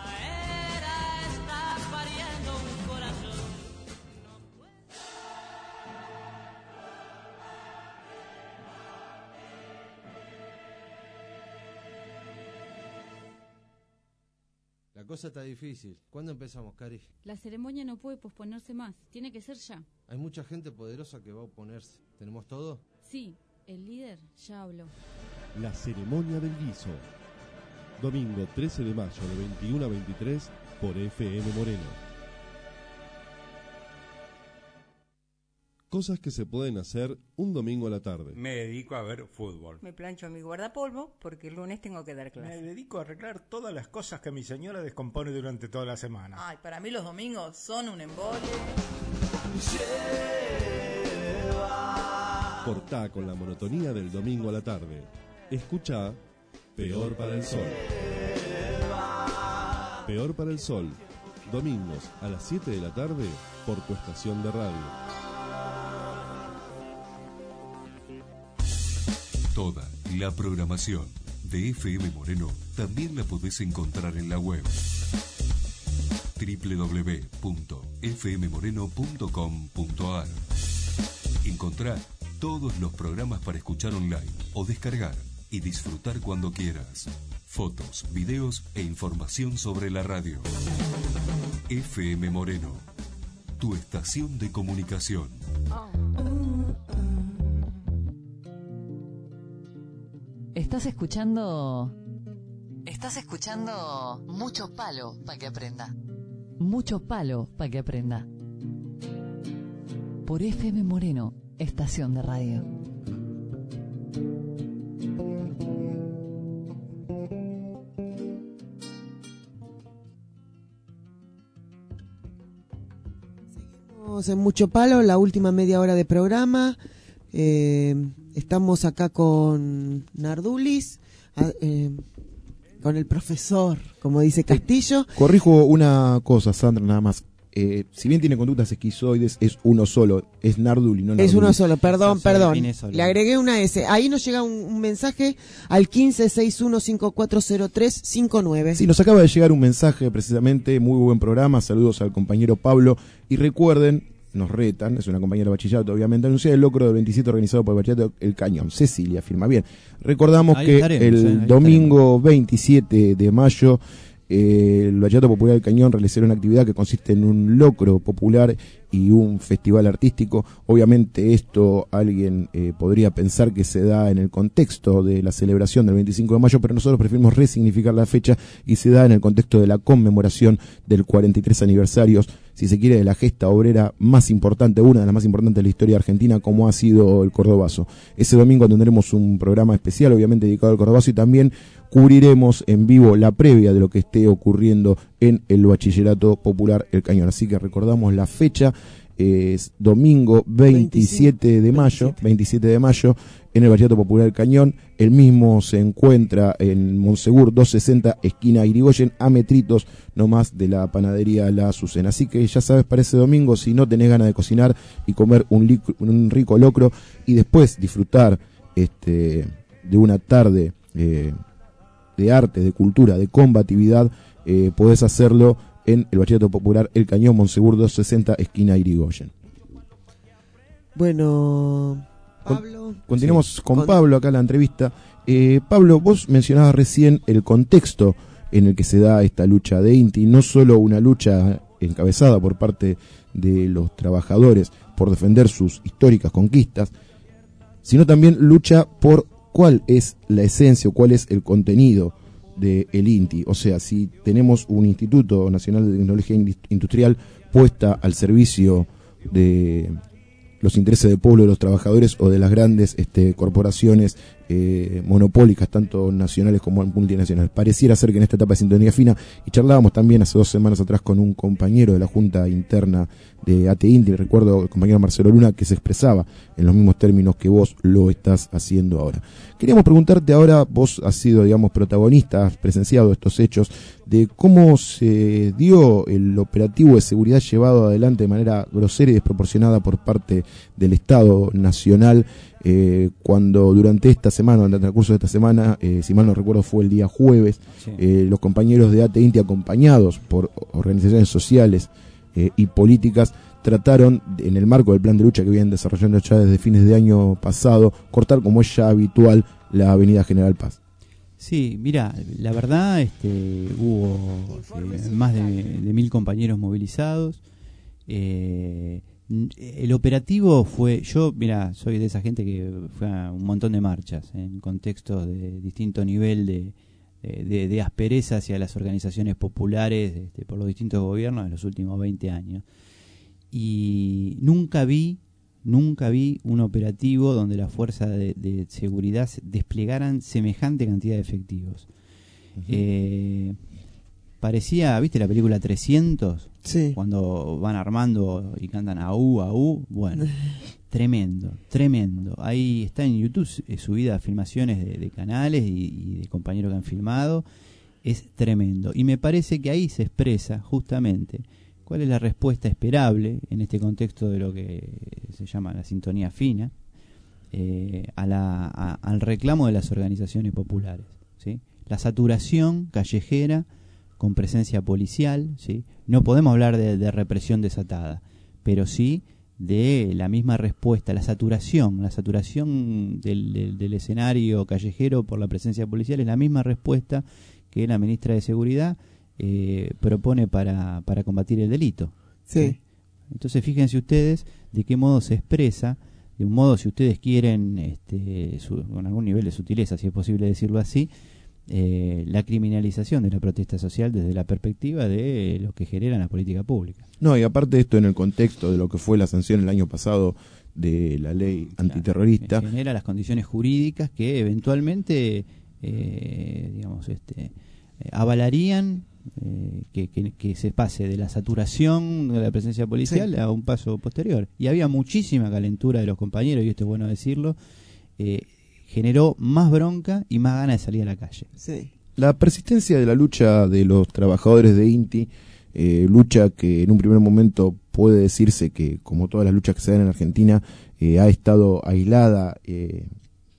La cosa está difícil. ¿Cuándo empezamos, Cari? La ceremonia no puede posponerse más. Tiene que ser ya. Hay mucha gente poderosa que va a oponerse. ¿Tenemos todo? Sí, el líder ya habló. La ceremonia del guiso. Domingo trece de mayo de veintiuno a veintitrés por F M Moreno. Cosas que se pueden hacer un domingo a la tarde. Me dedico a ver fútbol. Me plancho mi guardapolvo porque el lunes tengo que dar clase. Me dedico a arreglar todas las cosas que mi señora descompone durante toda la semana. Ay, para mí los domingos son un embole. Cortá con la monotonía del domingo a la tarde. Escuchá Peor para el Sol. Peor para el Sol. Domingos a las siete de la tarde por tu estación de radio. Toda la programación de F M Moreno también la podés encontrar en la web doble u doble u doble u punto f m moreno punto com punto a r. Encontrá todos los programas para escuchar online o descargar y disfrutar cuando quieras. Fotos, videos e información sobre la radio. F M Moreno, tu estación de comunicación. Estás escuchando Estás escuchando Mucho Palo para que aprenda. Mucho Palo para que aprenda. Por F M Moreno, estación de radio. Seguimos en Mucho Palo, la última media hora de programa. Eh, estamos acá con Nardulis, eh, con el profesor, como dice Castillo. Corrijo una cosa, Sandra, nada más. Eh, si bien tiene conductas esquizoides, es uno solo, es Narduli, no Nardulis. Es uno solo, perdón, perdón. Solo. Le agregué una S. Ahí nos llega un, un mensaje al quince seis uno cinco cuatro cero tres cinco nueve. Sí, nos acaba de llegar un mensaje precisamente, muy buen programa, saludos al compañero Pablo, y recuerden, nos retan, es una compañera de bachillerato, obviamente, anunciar el locro del veintisiete organizado por el bachillerato El Cañón. Cecilia firma bien. Recordamos ahí que estaremos, el eh, domingo estaremos. veintisiete de mayo Eh, el Bachillerato Popular del Cañón realizará una actividad que consiste en un locro popular y un festival artístico. Obviamente esto alguien eh, podría pensar que se da en el contexto de la celebración del veinticinco de mayo, pero nosotros preferimos resignificar la fecha y se da en el contexto de la conmemoración del cuarenta y tres aniversarios, si se quiere, de la gesta obrera más importante, una de las más importantes de la historia argentina, como ha sido el Cordobazo. Ese domingo tendremos un programa especial, obviamente dedicado al Cordobazo, y también cubriremos en vivo la previa de lo que esté ocurriendo en el Bachillerato Popular El Cañón. Así que recordamos la fecha, es domingo veintisiete de mayo, veintisiete de mayo, en el Bachillerato Popular El Cañón. El mismo se encuentra en Monsegur doscientos sesenta, esquina Irigoyen, a metritos nomás de la panadería La Azucena. Así que ya sabes, para ese domingo, si no tenés ganas de cocinar y comer un, lic- un rico locro y después disfrutar este de una tarde eh, de arte, de cultura, de combatividad, eh, podés hacerlo en el Bachillerato Popular El Cañón, Monsegur doscientos sesenta, esquina Irigoyen. Bueno, Pablo. Con, continuamos sí. con, con Pablo acá en la entrevista. Eh, Pablo, vos mencionabas recién el contexto en el que se da esta lucha de INTI, no solo una lucha encabezada por parte de los trabajadores por defender sus históricas conquistas, sino también lucha por cuál es la esencia o cuál es el contenido del INTI. O sea, si tenemos un Instituto Nacional de Tecnología Industrial puesta al servicio de los intereses del pueblo, de los trabajadores o de las grandes este, corporaciones eh, monopólicas, tanto nacionales como multinacionales. Pareciera ser que en esta etapa de sintonía fina, y charlábamos también hace dos semanas atrás con un compañero de la Junta Interna de A T INTI, recuerdo el compañero Marcelo Luna, que se expresaba en los mismos términos que vos lo estás haciendo ahora. Queríamos preguntarte ahora, vos has sido, digamos, protagonista, has presenciado estos hechos, de cómo se dio el operativo de seguridad llevado adelante de manera grosera y desproporcionada por parte del Estado Nacional, eh, cuando durante esta semana, durante el transcurso de esta semana, eh, si mal no recuerdo fue el día jueves, sí. eh, los compañeros de A T INTI, acompañados por organizaciones sociales eh, y políticas, trataron, en el marco del plan de lucha que vienen desarrollando ya desde fines de año pasado, cortar, como es ya habitual, la avenida General Paz. Sí, mira, la verdad este, hubo eh, más de, de mil compañeros movilizados. Eh, el operativo fue, yo, mira, soy de esa gente que fue a un montón de marchas en contextos de distinto nivel de, de, de aspereza hacia las organizaciones populares este, por los distintos gobiernos en los últimos veinte años. Y nunca vi, nunca vi un operativo donde las fuerzas de, de seguridad desplegaran semejante cantidad de efectivos. Uh-huh. Eh, parecía, ¿viste la película trescientos? Sí. Cuando van armando y cantan aú, aú. Bueno, tremendo, tremendo. Ahí está en YouTube eh, subida filmaciones de, de canales y, y de compañeros que han filmado. Es tremendo. Y me parece que ahí se expresa justamente cuál es la respuesta esperable en este contexto de lo que se llama la sintonía fina, eh, a la, a, al reclamo de las organizaciones populares, ¿sí? La saturación callejera con presencia policial, ¿sí? No podemos hablar de, de represión desatada, pero sí de la misma respuesta, la saturación, la saturación del, del, del escenario callejero por la presencia policial es la misma respuesta que la ministra de Seguridad Eh, propone para, para combatir el delito. Sí. ¿Sí? Entonces fíjense ustedes de qué modo se expresa, de un modo, si ustedes quieren, este, su, con algún nivel de sutileza, si es posible decirlo así, eh, la criminalización de la protesta social desde la perspectiva de lo que genera la política pública. No, y aparte de esto, en el contexto de lo que fue la sanción el año pasado de la ley antiterrorista, claro, genera las condiciones jurídicas que eventualmente eh, digamos este eh, avalarían eh, que, que, que se pase de la saturación de la presencia policial sí. a un paso posterior. Y había muchísima calentura de los compañeros, y esto es bueno decirlo, eh, generó más bronca y más ganas de salir a la calle. Sí. La persistencia de la lucha de los trabajadores de INTI, eh, lucha que en un primer momento puede decirse que, como todas las luchas que se dan en Argentina, eh, ha estado aislada eh,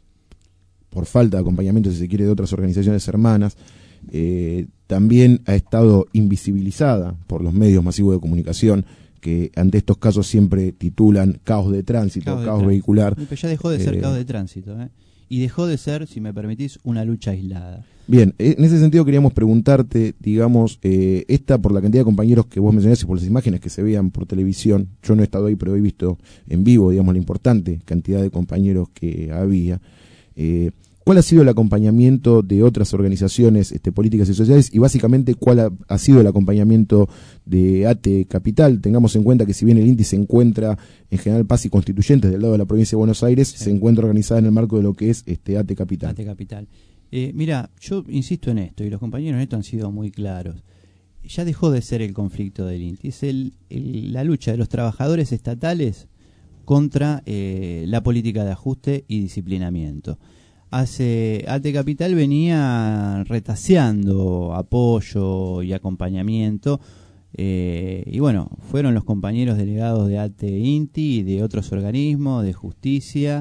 por falta de acompañamiento, si se quiere, de otras organizaciones hermanas, eh, también ha estado invisibilizada por los medios masivos de comunicación, que ante estos casos siempre titulan caos de tránsito, caos, de caos tránsito. vehicular. Pero ya dejó de ser eh, caos de tránsito, ¿eh? Y dejó de ser, si me permitís, una lucha aislada. Bien, en ese sentido queríamos preguntarte, digamos, eh, esta por la cantidad de compañeros que vos mencionás y por las imágenes que se veían por televisión. Yo no he estado ahí, pero he visto en vivo, digamos, la importante cantidad de compañeros que había. Eh, ¿Cuál ha sido el acompañamiento de otras organizaciones este, políticas y sociales? Y básicamente, ¿cuál ha, ha sido el acompañamiento de ATE Capital? Tengamos en cuenta que si bien el INTI se encuentra en General Paz y Constituyentes del lado de la provincia de Buenos Aires, sí. se encuentra organizada en el marco de lo que es este ATE Capital. ATE Capital. Eh, mira, yo insisto en esto, y los compañeros en esto han sido muy claros. Ya dejó de ser el conflicto del INTI, es el, el, la lucha de los trabajadores estatales contra eh, la política de ajuste y disciplinamiento. Hace ATE Capital venía retaseando apoyo y acompañamiento, eh, y bueno, fueron los compañeros delegados de ATE INTI y de otros organismos, de justicia,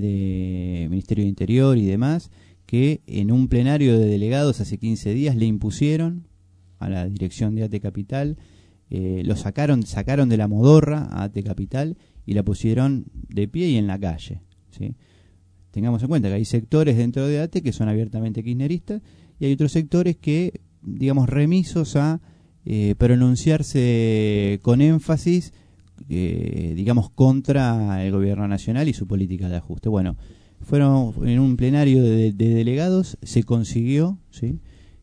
de Ministerio de Interior y demás, que en un plenario de delegados hace quince días le impusieron a la dirección de ATE Capital, eh, lo sacaron, sacaron de la modorra a ATE Capital y la pusieron de pie y en la calle, ¿sí? Tengamos en cuenta que hay sectores dentro de ATE que son abiertamente kirchneristas y hay otros sectores que, digamos, remisos a eh, pronunciarse con énfasis, eh, digamos, contra el gobierno nacional y su política de ajuste. Bueno, fueron en un plenario de, de delegados, se consiguió, ¿sí?,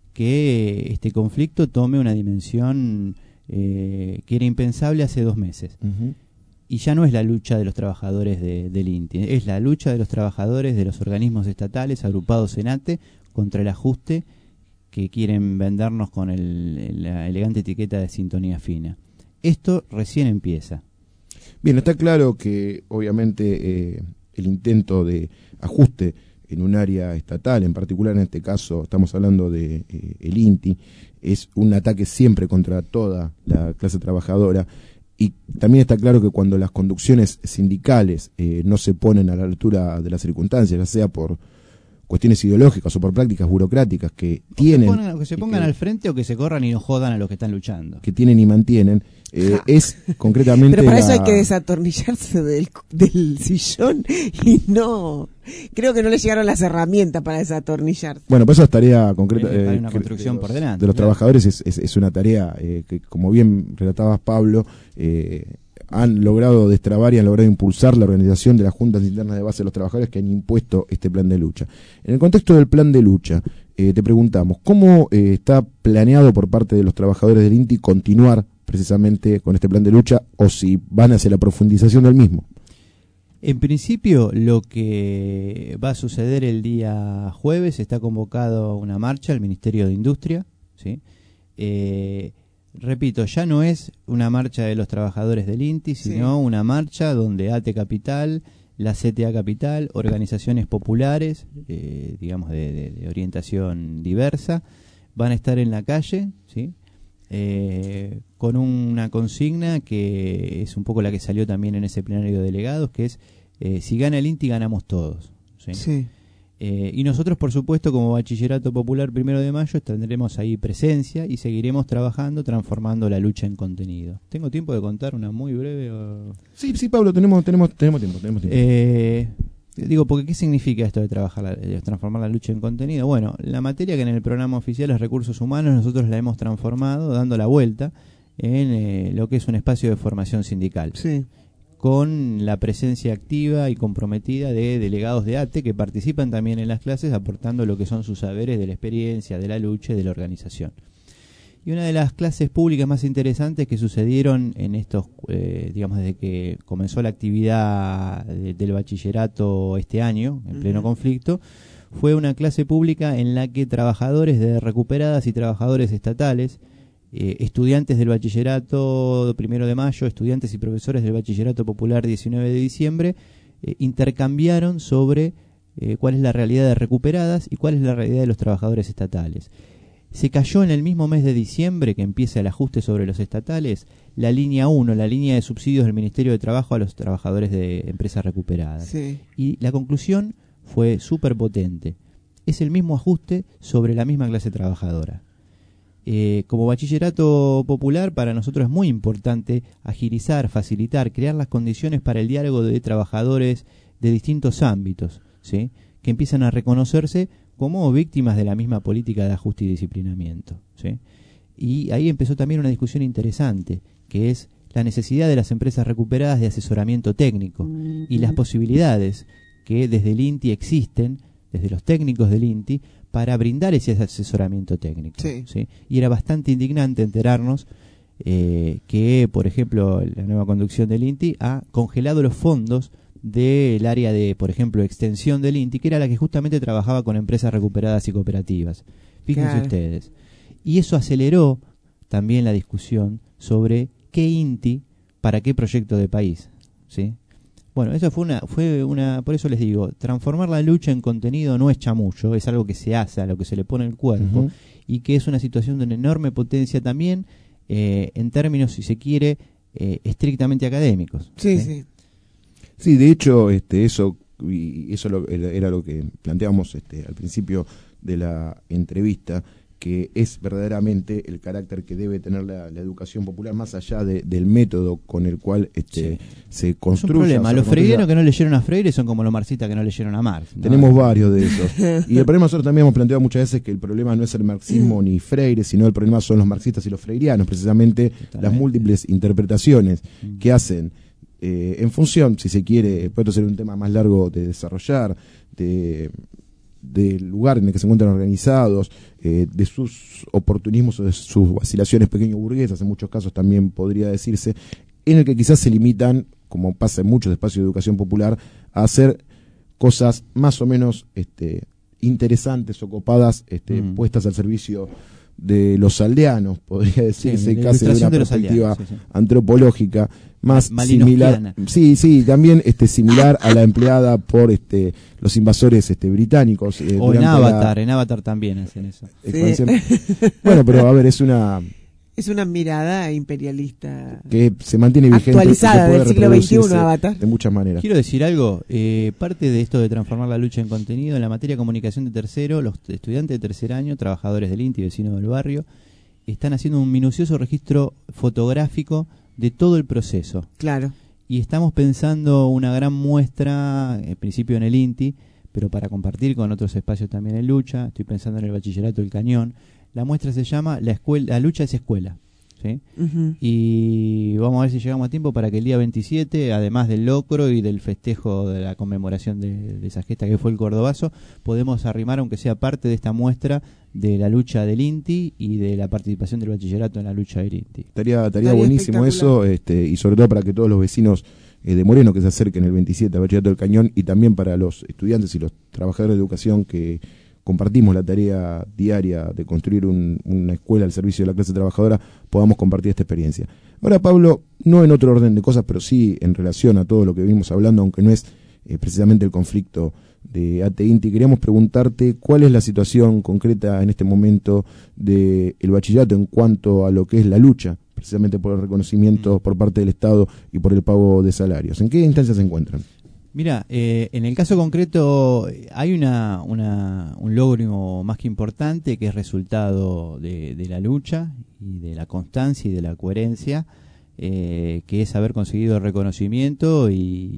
que este conflicto tome una dimensión eh, que era impensable hace dos meses. Uh-huh. Y ya no es la lucha de los trabajadores de, del INTI, es la lucha de los trabajadores de los organismos estatales agrupados en ATE contra el ajuste que quieren vendernos con el, la elegante etiqueta de sintonía fina. Esto recién empieza. Bien, está claro que obviamente eh, el intento de ajuste en un área estatal, en particular en este caso estamos hablando de eh, el INTI, es un ataque siempre contra toda la clase trabajadora. Y también está claro que cuando las conducciones sindicales eh, no se ponen a la altura de las circunstancias, ya sea por cuestiones ideológicas o por prácticas burocráticas que o tienen... Se pongan, o que se pongan que, al frente o que se corran y no jodan a los que están luchando. Que tienen y mantienen, eh, es concretamente... Pero para la... eso hay que desatornillarse del, del sillón y no... Creo que no le llegaron las herramientas para desatornillarse. Bueno, pues esa es tarea concreta eh, una construcción de los, por delante, de los claro. trabajadores, es, es, es una tarea eh, que, como bien relatabas, Pablo, eh, han logrado destrabar y han logrado impulsar la organización de las juntas internas de base de los trabajadores que han impuesto este plan de lucha. En el contexto del plan de lucha, eh, te preguntamos, ¿cómo eh, está planeado por parte de los trabajadores del INTI continuar precisamente con este plan de lucha o si van hacia la profundización del mismo? En principio, lo que va a suceder el día jueves, está convocado una marcha al Ministerio de Industria, ¿sí? Eh, repito, ya no es una marcha de los trabajadores del INTI, sino sí. una marcha donde ATE Capital, la C T A Capital, organizaciones populares, eh, digamos de, de, de orientación diversa, van a estar en la calle, ¿sí? Eh, con una consigna que es un poco la que salió también en ese plenario de delegados, que es eh, si gana el INTI ganamos todos, ¿sí? Sí. Eh, y nosotros, por supuesto, como Bachillerato Popular Primero de Mayo, tendremos ahí presencia y seguiremos trabajando, transformando la lucha en contenido. ¿Tengo tiempo de contar una muy breve? O... Sí, sí, Pablo, tenemos, tenemos, tenemos tiempo, tenemos tiempo. Eh, Digo, porque ¿qué significa esto de trabajar, la, de transformar la lucha en contenido? Bueno, la materia que en el programa oficial es Recursos Humanos, nosotros la hemos transformado, dando la vuelta en eh, lo que es un espacio de formación sindical. Sí. con la presencia activa y comprometida de delegados de A T E que participan también en las clases, aportando lo que son sus saberes de la experiencia, de la lucha y de la organización. Y una de las clases públicas más interesantes que sucedieron en estos, eh, digamos, desde que comenzó la actividad de, del bachillerato este año, en pleno conflicto, fue una clase pública en la que trabajadores de recuperadas y trabajadores estatales, eh, estudiantes del bachillerato primero de mayo, estudiantes y profesores del bachillerato popular diecinueve de diciembre, eh, intercambiaron sobre eh, cuál es la realidad de recuperadas y cuál es la realidad de los trabajadores estatales. Se cayó en el mismo mes de diciembre que empieza el ajuste sobre los estatales, la línea uno, la línea de subsidios del Ministerio de Trabajo a los trabajadores de empresas recuperadas. Sí. Y la conclusión fue súper potente. Es el mismo ajuste sobre la misma clase trabajadora. Eh, como bachillerato popular, para nosotros es muy importante agilizar, facilitar, crear las condiciones para el diálogo de trabajadores de distintos ámbitos, ¿sí?, que empiezan a reconocerse como víctimas de la misma política de ajuste y disciplinamiento, ¿sí? Y ahí empezó también una discusión interesante, que es la necesidad de las empresas recuperadas de asesoramiento técnico y las posibilidades que desde el INTI existen, desde los técnicos del INTI, para brindar ese asesoramiento técnico. Sí. ¿Sí? Y era bastante indignante enterarnos eh, que, por ejemplo, la nueva conducción del INTI ha congelado los fondos del área de, por ejemplo, extensión del INTI, que era la que justamente trabajaba con empresas recuperadas y cooperativas. Fíjense Claro. ustedes. Y eso aceleró también la discusión sobre qué INTI para qué proyecto de país, ¿sí? Bueno, eso fue una, fue una, por eso les digo, transformar la lucha en contenido no es chamullo, es algo que se hace, a lo que se le pone el cuerpo, Uh-huh. y que es una situación de una enorme potencia también, eh, en términos, si se quiere, eh, estrictamente académicos. Sí, sí. Sí, de hecho, este, eso y eso lo, era lo que planteamos este, al principio de la entrevista, que es verdaderamente el carácter que debe tener la, la educación popular, más allá de, del método con el cual este, Sí. se Es un construye. problema, los freireros que no leyeron a Freire son como los marxistas que no leyeron a Marx, ¿no? Tenemos varios de esos. Y el problema, nosotros también hemos planteado muchas veces que el problema no es el marxismo ni Freire, sino el problema son los marxistas y los freirianos, precisamente las múltiples interpretaciones que hacen eh, en función, si se quiere, puede ser un tema más largo de desarrollar, de del lugar en el que se encuentran organizados, eh, de sus oportunismos o de sus vacilaciones pequeño burguesas, en muchos casos también podría decirse, en el que quizás se limitan, como pasa en muchos espacios de educación popular, a hacer cosas más o menos este, interesantes o copadas, este, Mm. puestas al servicio de los aldeanos, podría decirse, Sí, la casi de ilustración una de los perspectiva aldeanos, sí, sí. antropológica, más Malinowskiana. similar, sí, sí, también este similar a la empleada por este los invasores este británicos. eh, O en durante la Avatar, en Avatar también hacen eso. expansión. Bueno, pero a ver, es una Es una mirada imperialista que se mantiene vigente, actualizada y que puede del siglo veintiuno, reproducirse Avatar. de muchas maneras. Quiero decir algo, eh, parte de esto de transformar la lucha en contenido, en la materia de comunicación de tercero, los estudiantes de tercer año, trabajadores del INTI, vecinos del barrio, están haciendo un minucioso registro fotográfico de todo el proceso. Claro. Y estamos pensando una gran muestra, en principio en el INTI, pero para compartir con otros espacios también en lucha. Estoy pensando en el bachillerato del Cañón. La muestra se llama La escuela, la lucha es escuela, ¿sí? Ujú. Y vamos a ver si llegamos a tiempo para que el día veintisiete, además del locro y del festejo de la conmemoración de, de esa gesta que fue el Cordobazo, podemos arrimar, aunque sea parte de esta muestra, de la lucha del INTI y de la participación del bachillerato en la lucha del INTI. Estaría, estaría Estaría buenísimo eso, espectacular. este, y sobre todo para que todos los vecinos eh, de Moreno que se acerquen el veintisiete al Bachillerato del Cañón, y también para los estudiantes y los trabajadores de educación que compartimos la tarea diaria de construir un, una escuela al servicio de la clase trabajadora, podamos compartir esta experiencia. Ahora, Pablo, no en otro orden de cosas, pero sí en relación a todo lo que venimos hablando, aunque no es eh, precisamente el conflicto de A T E INTI, queríamos preguntarte cuál es la situación concreta en este momento del bachillerato en cuanto a lo que es la lucha, precisamente por el reconocimiento por parte del Estado y por el pago de salarios. ¿En qué instancias se encuentran? Mira, eh, en el caso concreto hay una, una, un logro más que importante que es resultado de, de la lucha y de la constancia y de la coherencia, eh, que es haber conseguido el reconocimiento y,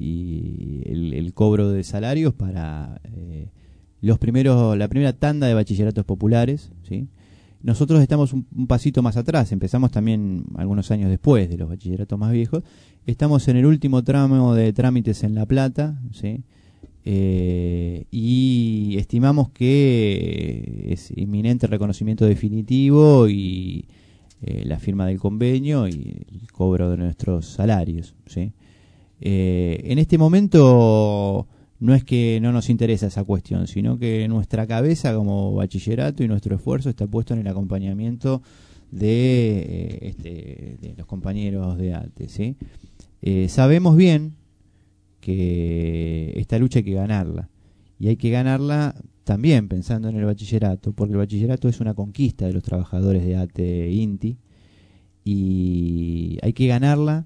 y el, el cobro de salarios para eh, los primeros, la primera tanda de bachilleratos populares, ¿sí? nosotros estamos un, un pasito más atrás, empezamos también algunos años después de los bachilleratos más viejos. Estamos en el último tramo de trámites en La Plata, ¿sí? Eh, y estimamos que es inminente el reconocimiento definitivo y eh, la firma del convenio y el cobro de nuestros salarios, ¿sí? Eh, en este momento no es que no nos interesa esa cuestión, sino que nuestra cabeza como bachillerato y nuestro esfuerzo está puesto en el acompañamiento de, eh, este, de los compañeros de A T E, ¿sí? Eh, sabemos bien que esta lucha hay que ganarla, y hay que ganarla también pensando en el bachillerato, porque el bachillerato es una conquista de los trabajadores de A T E INTI, y hay que ganarla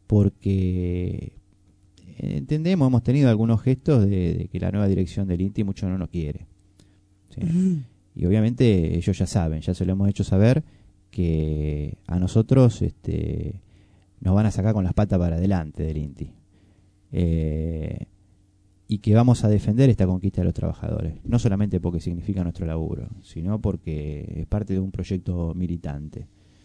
porque entendemos, hemos tenido algunos gestos de, de que la nueva dirección del INTI mucho no nos quiere, ¿sí? Uh-huh. Y obviamente ellos ya saben, ya se lo hemos hecho saber, que a nosotros este, nos van a sacar con las patas para adelante del INTI. Eh, y que vamos a defender esta conquista de los trabajadores, no solamente porque significa nuestro laburo, sino porque es parte de un proyecto militante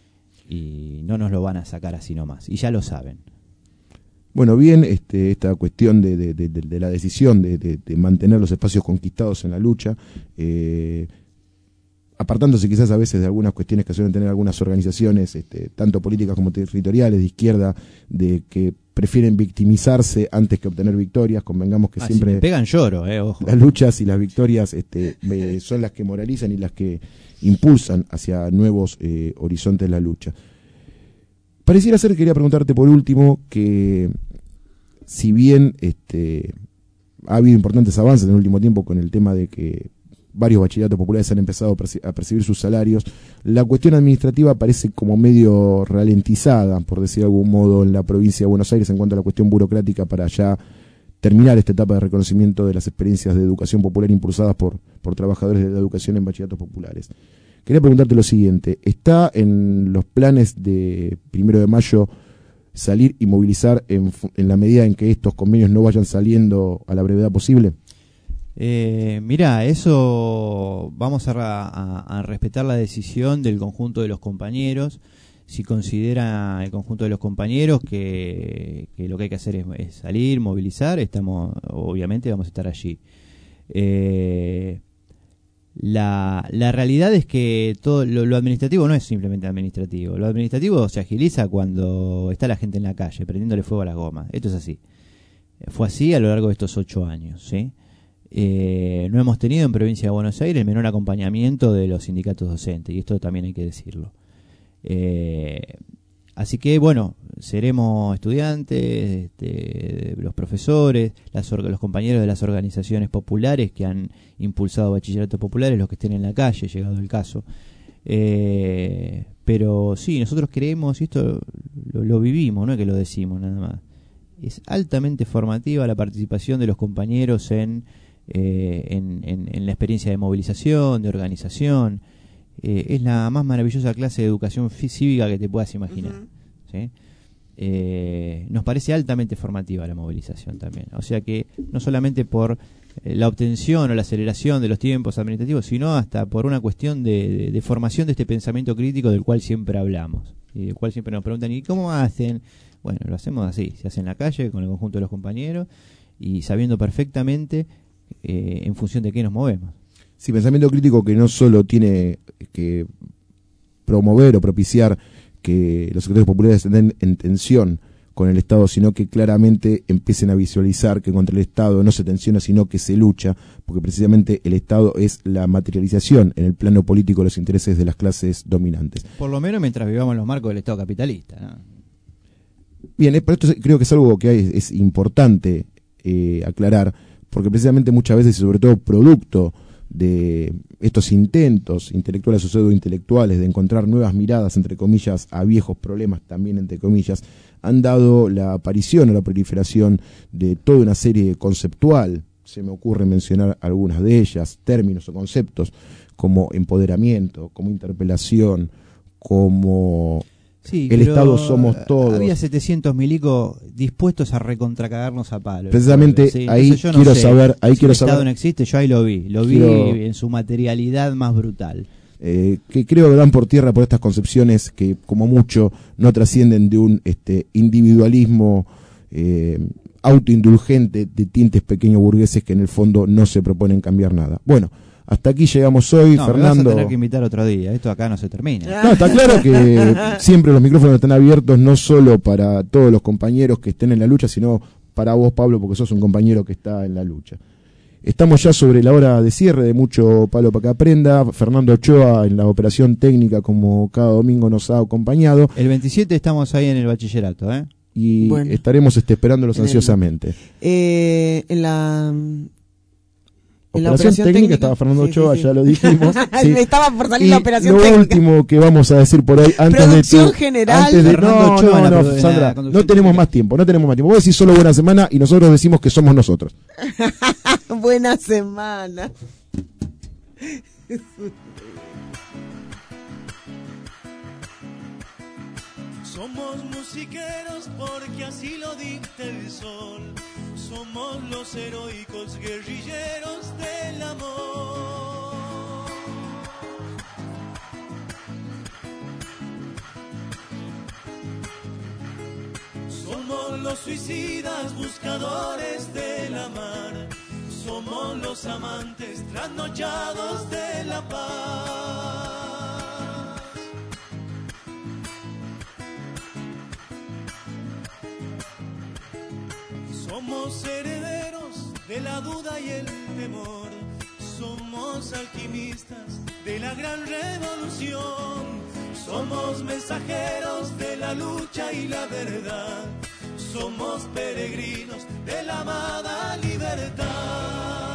y no nos lo van a sacar así nomás, y ya lo saben. Bueno, bien, este, esta cuestión de, de, de, de la decisión de, de, de mantener los espacios conquistados en la lucha, eh, apartándose quizás a veces de algunas cuestiones que suelen tener algunas organizaciones, este, tanto políticas como territoriales, de izquierda, de que prefieren victimizarse antes que obtener victorias. Convengamos que ah, siempre si me pegan lloro, eh, ojo. Las luchas y las victorias este, eh, son las que moralizan y las que impulsan hacia nuevos eh, horizontes de la lucha. Pareciera ser, quería preguntarte por último, que si bien este, ha habido importantes avances en el último tiempo con el tema de que varios bachilleratos populares han empezado a, perci- a percibir sus salarios, la cuestión administrativa parece como medio ralentizada, por decir de algún modo, en la provincia de Buenos Aires en cuanto a la cuestión burocrática para ya terminar esta etapa de reconocimiento de las experiencias de educación popular impulsadas por, por trabajadores de la educación en bachilleratos populares. Quería preguntarte lo siguiente, ¿está en los planes de primero de mayo salir y movilizar en, en la medida en que estos convenios no vayan saliendo a la brevedad posible? Eh, mirá, eso vamos a, a, a respetar la decisión del conjunto de los compañeros. Si considera el conjunto de los compañeros que, que lo que hay que hacer es, es salir, movilizar, estamos, obviamente vamos a estar allí. Eh, la, la realidad es que todo lo, lo administrativo no es simplemente administrativo. Lo administrativo se agiliza cuando está la gente en la calle prendiéndole fuego a las gomas. Esto es así. Fue así a lo largo de estos ocho años, ¿sí? Eh, no hemos tenido en provincia de Buenos Aires el menor acompañamiento de los sindicatos docentes, y esto también hay que decirlo. Eh, así que bueno, seremos estudiantes, este, los profesores, las, los compañeros de las organizaciones populares que han impulsado bachilleratos populares, los que estén en la calle, llegado el caso. Eh, pero sí, nosotros creemos, y esto lo, lo vivimos, no es que lo decimos nada más, es altamente formativa la participación de los compañeros en Eh, en, en, en la experiencia de movilización, de organización. Eh, es la más maravillosa clase de educación cívica que te puedas imaginar. Uh-huh. ¿Sí? Eh, nos parece altamente formativa la movilización también. O sea que no solamente por eh, la obtención o la aceleración de los tiempos administrativos, sino hasta por una cuestión de, de, de formación de este pensamiento crítico del cual siempre hablamos y del cual siempre nos preguntan, ¿y cómo hacen? Bueno, lo hacemos así, se hace en la calle con el conjunto de los compañeros y sabiendo perfectamente Eh, en función de qué nos movemos. Sí, pensamiento crítico que no solo tiene que promover o propiciar que los sectores populares estén en tensión con el Estado, sino que claramente empiecen a visualizar que contra el Estado no se tensiona, sino que se lucha, porque precisamente el Estado es la materialización en el plano político de los intereses de las clases dominantes. Por lo menos mientras vivamos en los marcos del Estado capitalista, ¿no? Bien, eh, pero esto creo que es algo que hay, es importante eh, aclarar, porque precisamente muchas veces, y sobre todo producto de estos intentos intelectuales o pseudointelectuales de encontrar nuevas miradas, entre comillas, a viejos problemas, también entre comillas, han dado la aparición o la proliferación de toda una serie conceptual, se me ocurre mencionar algunas de ellas, términos o conceptos como empoderamiento, como interpelación, como... Sí, el Estado somos todos. Había setecientos milicos dispuestos a recontracagarnos a palo. Precisamente sí. ahí no quiero sé saber, ahí si quiero el Estado saber. no existe, yo ahí lo vi, lo quiero... vi en su materialidad más brutal. eh, que creo que dan por tierra por estas concepciones que como mucho no trascienden de un este, individualismo eh, autoindulgente de tintes pequeños burgueses que en el fondo no se proponen cambiar nada. Bueno, hasta aquí llegamos hoy, no, Fernando. Me vas a tener que invitar otro día, esto acá no se termina. No, está claro que siempre los micrófonos están abiertos no solo para todos los compañeros que estén en la lucha, sino para vos, Pablo, porque sos un compañero que está en la lucha. Estamos ya sobre la hora de cierre de Mucho Palo para que aprenda. Fernando Ochoa en la operación técnica, como cada domingo nos ha acompañado. El veintisiete estamos ahí en el bachillerato, ¿eh? Y bueno, estaremos este, esperándolos ansiosamente. El, eh, en la... En operación, la operación técnica, técnica estaba Fernando sí, Ochoa, sí, sí. ya lo dijimos. Sí. Me estaba por salir y la operación lo técnica. último que vamos a decir por ahí, antes Producción de tu, general. antes de, Fernando no, Ochoa no, en la no, produ- Sandra, en la no tenemos técnica. más tiempo, no tenemos más tiempo. Vos decís solo buena semana y nosotros decimos que somos nosotros. Buena semana. Somos musiqueros porque así lo dicta el sol. Somos los heroicos guerrilleros del amor. Somos los suicidas buscadores de la mar. Somos los amantes trasnochados de la paz. Somos herederos de la duda y el temor. Somos alquimistas de la gran revolución. Somos mensajeros de la lucha y la verdad. Somos peregrinos de la amada libertad.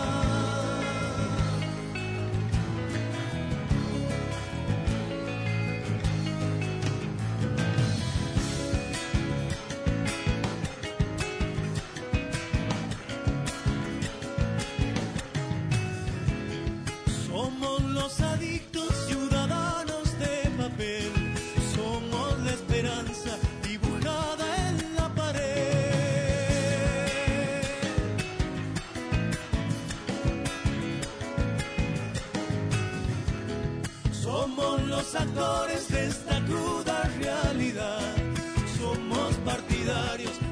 Somos los adictos ciudadanos de papel. Somos la esperanza dibujada en la pared. Somos los actores de esta cruda realidad. Somos partidarios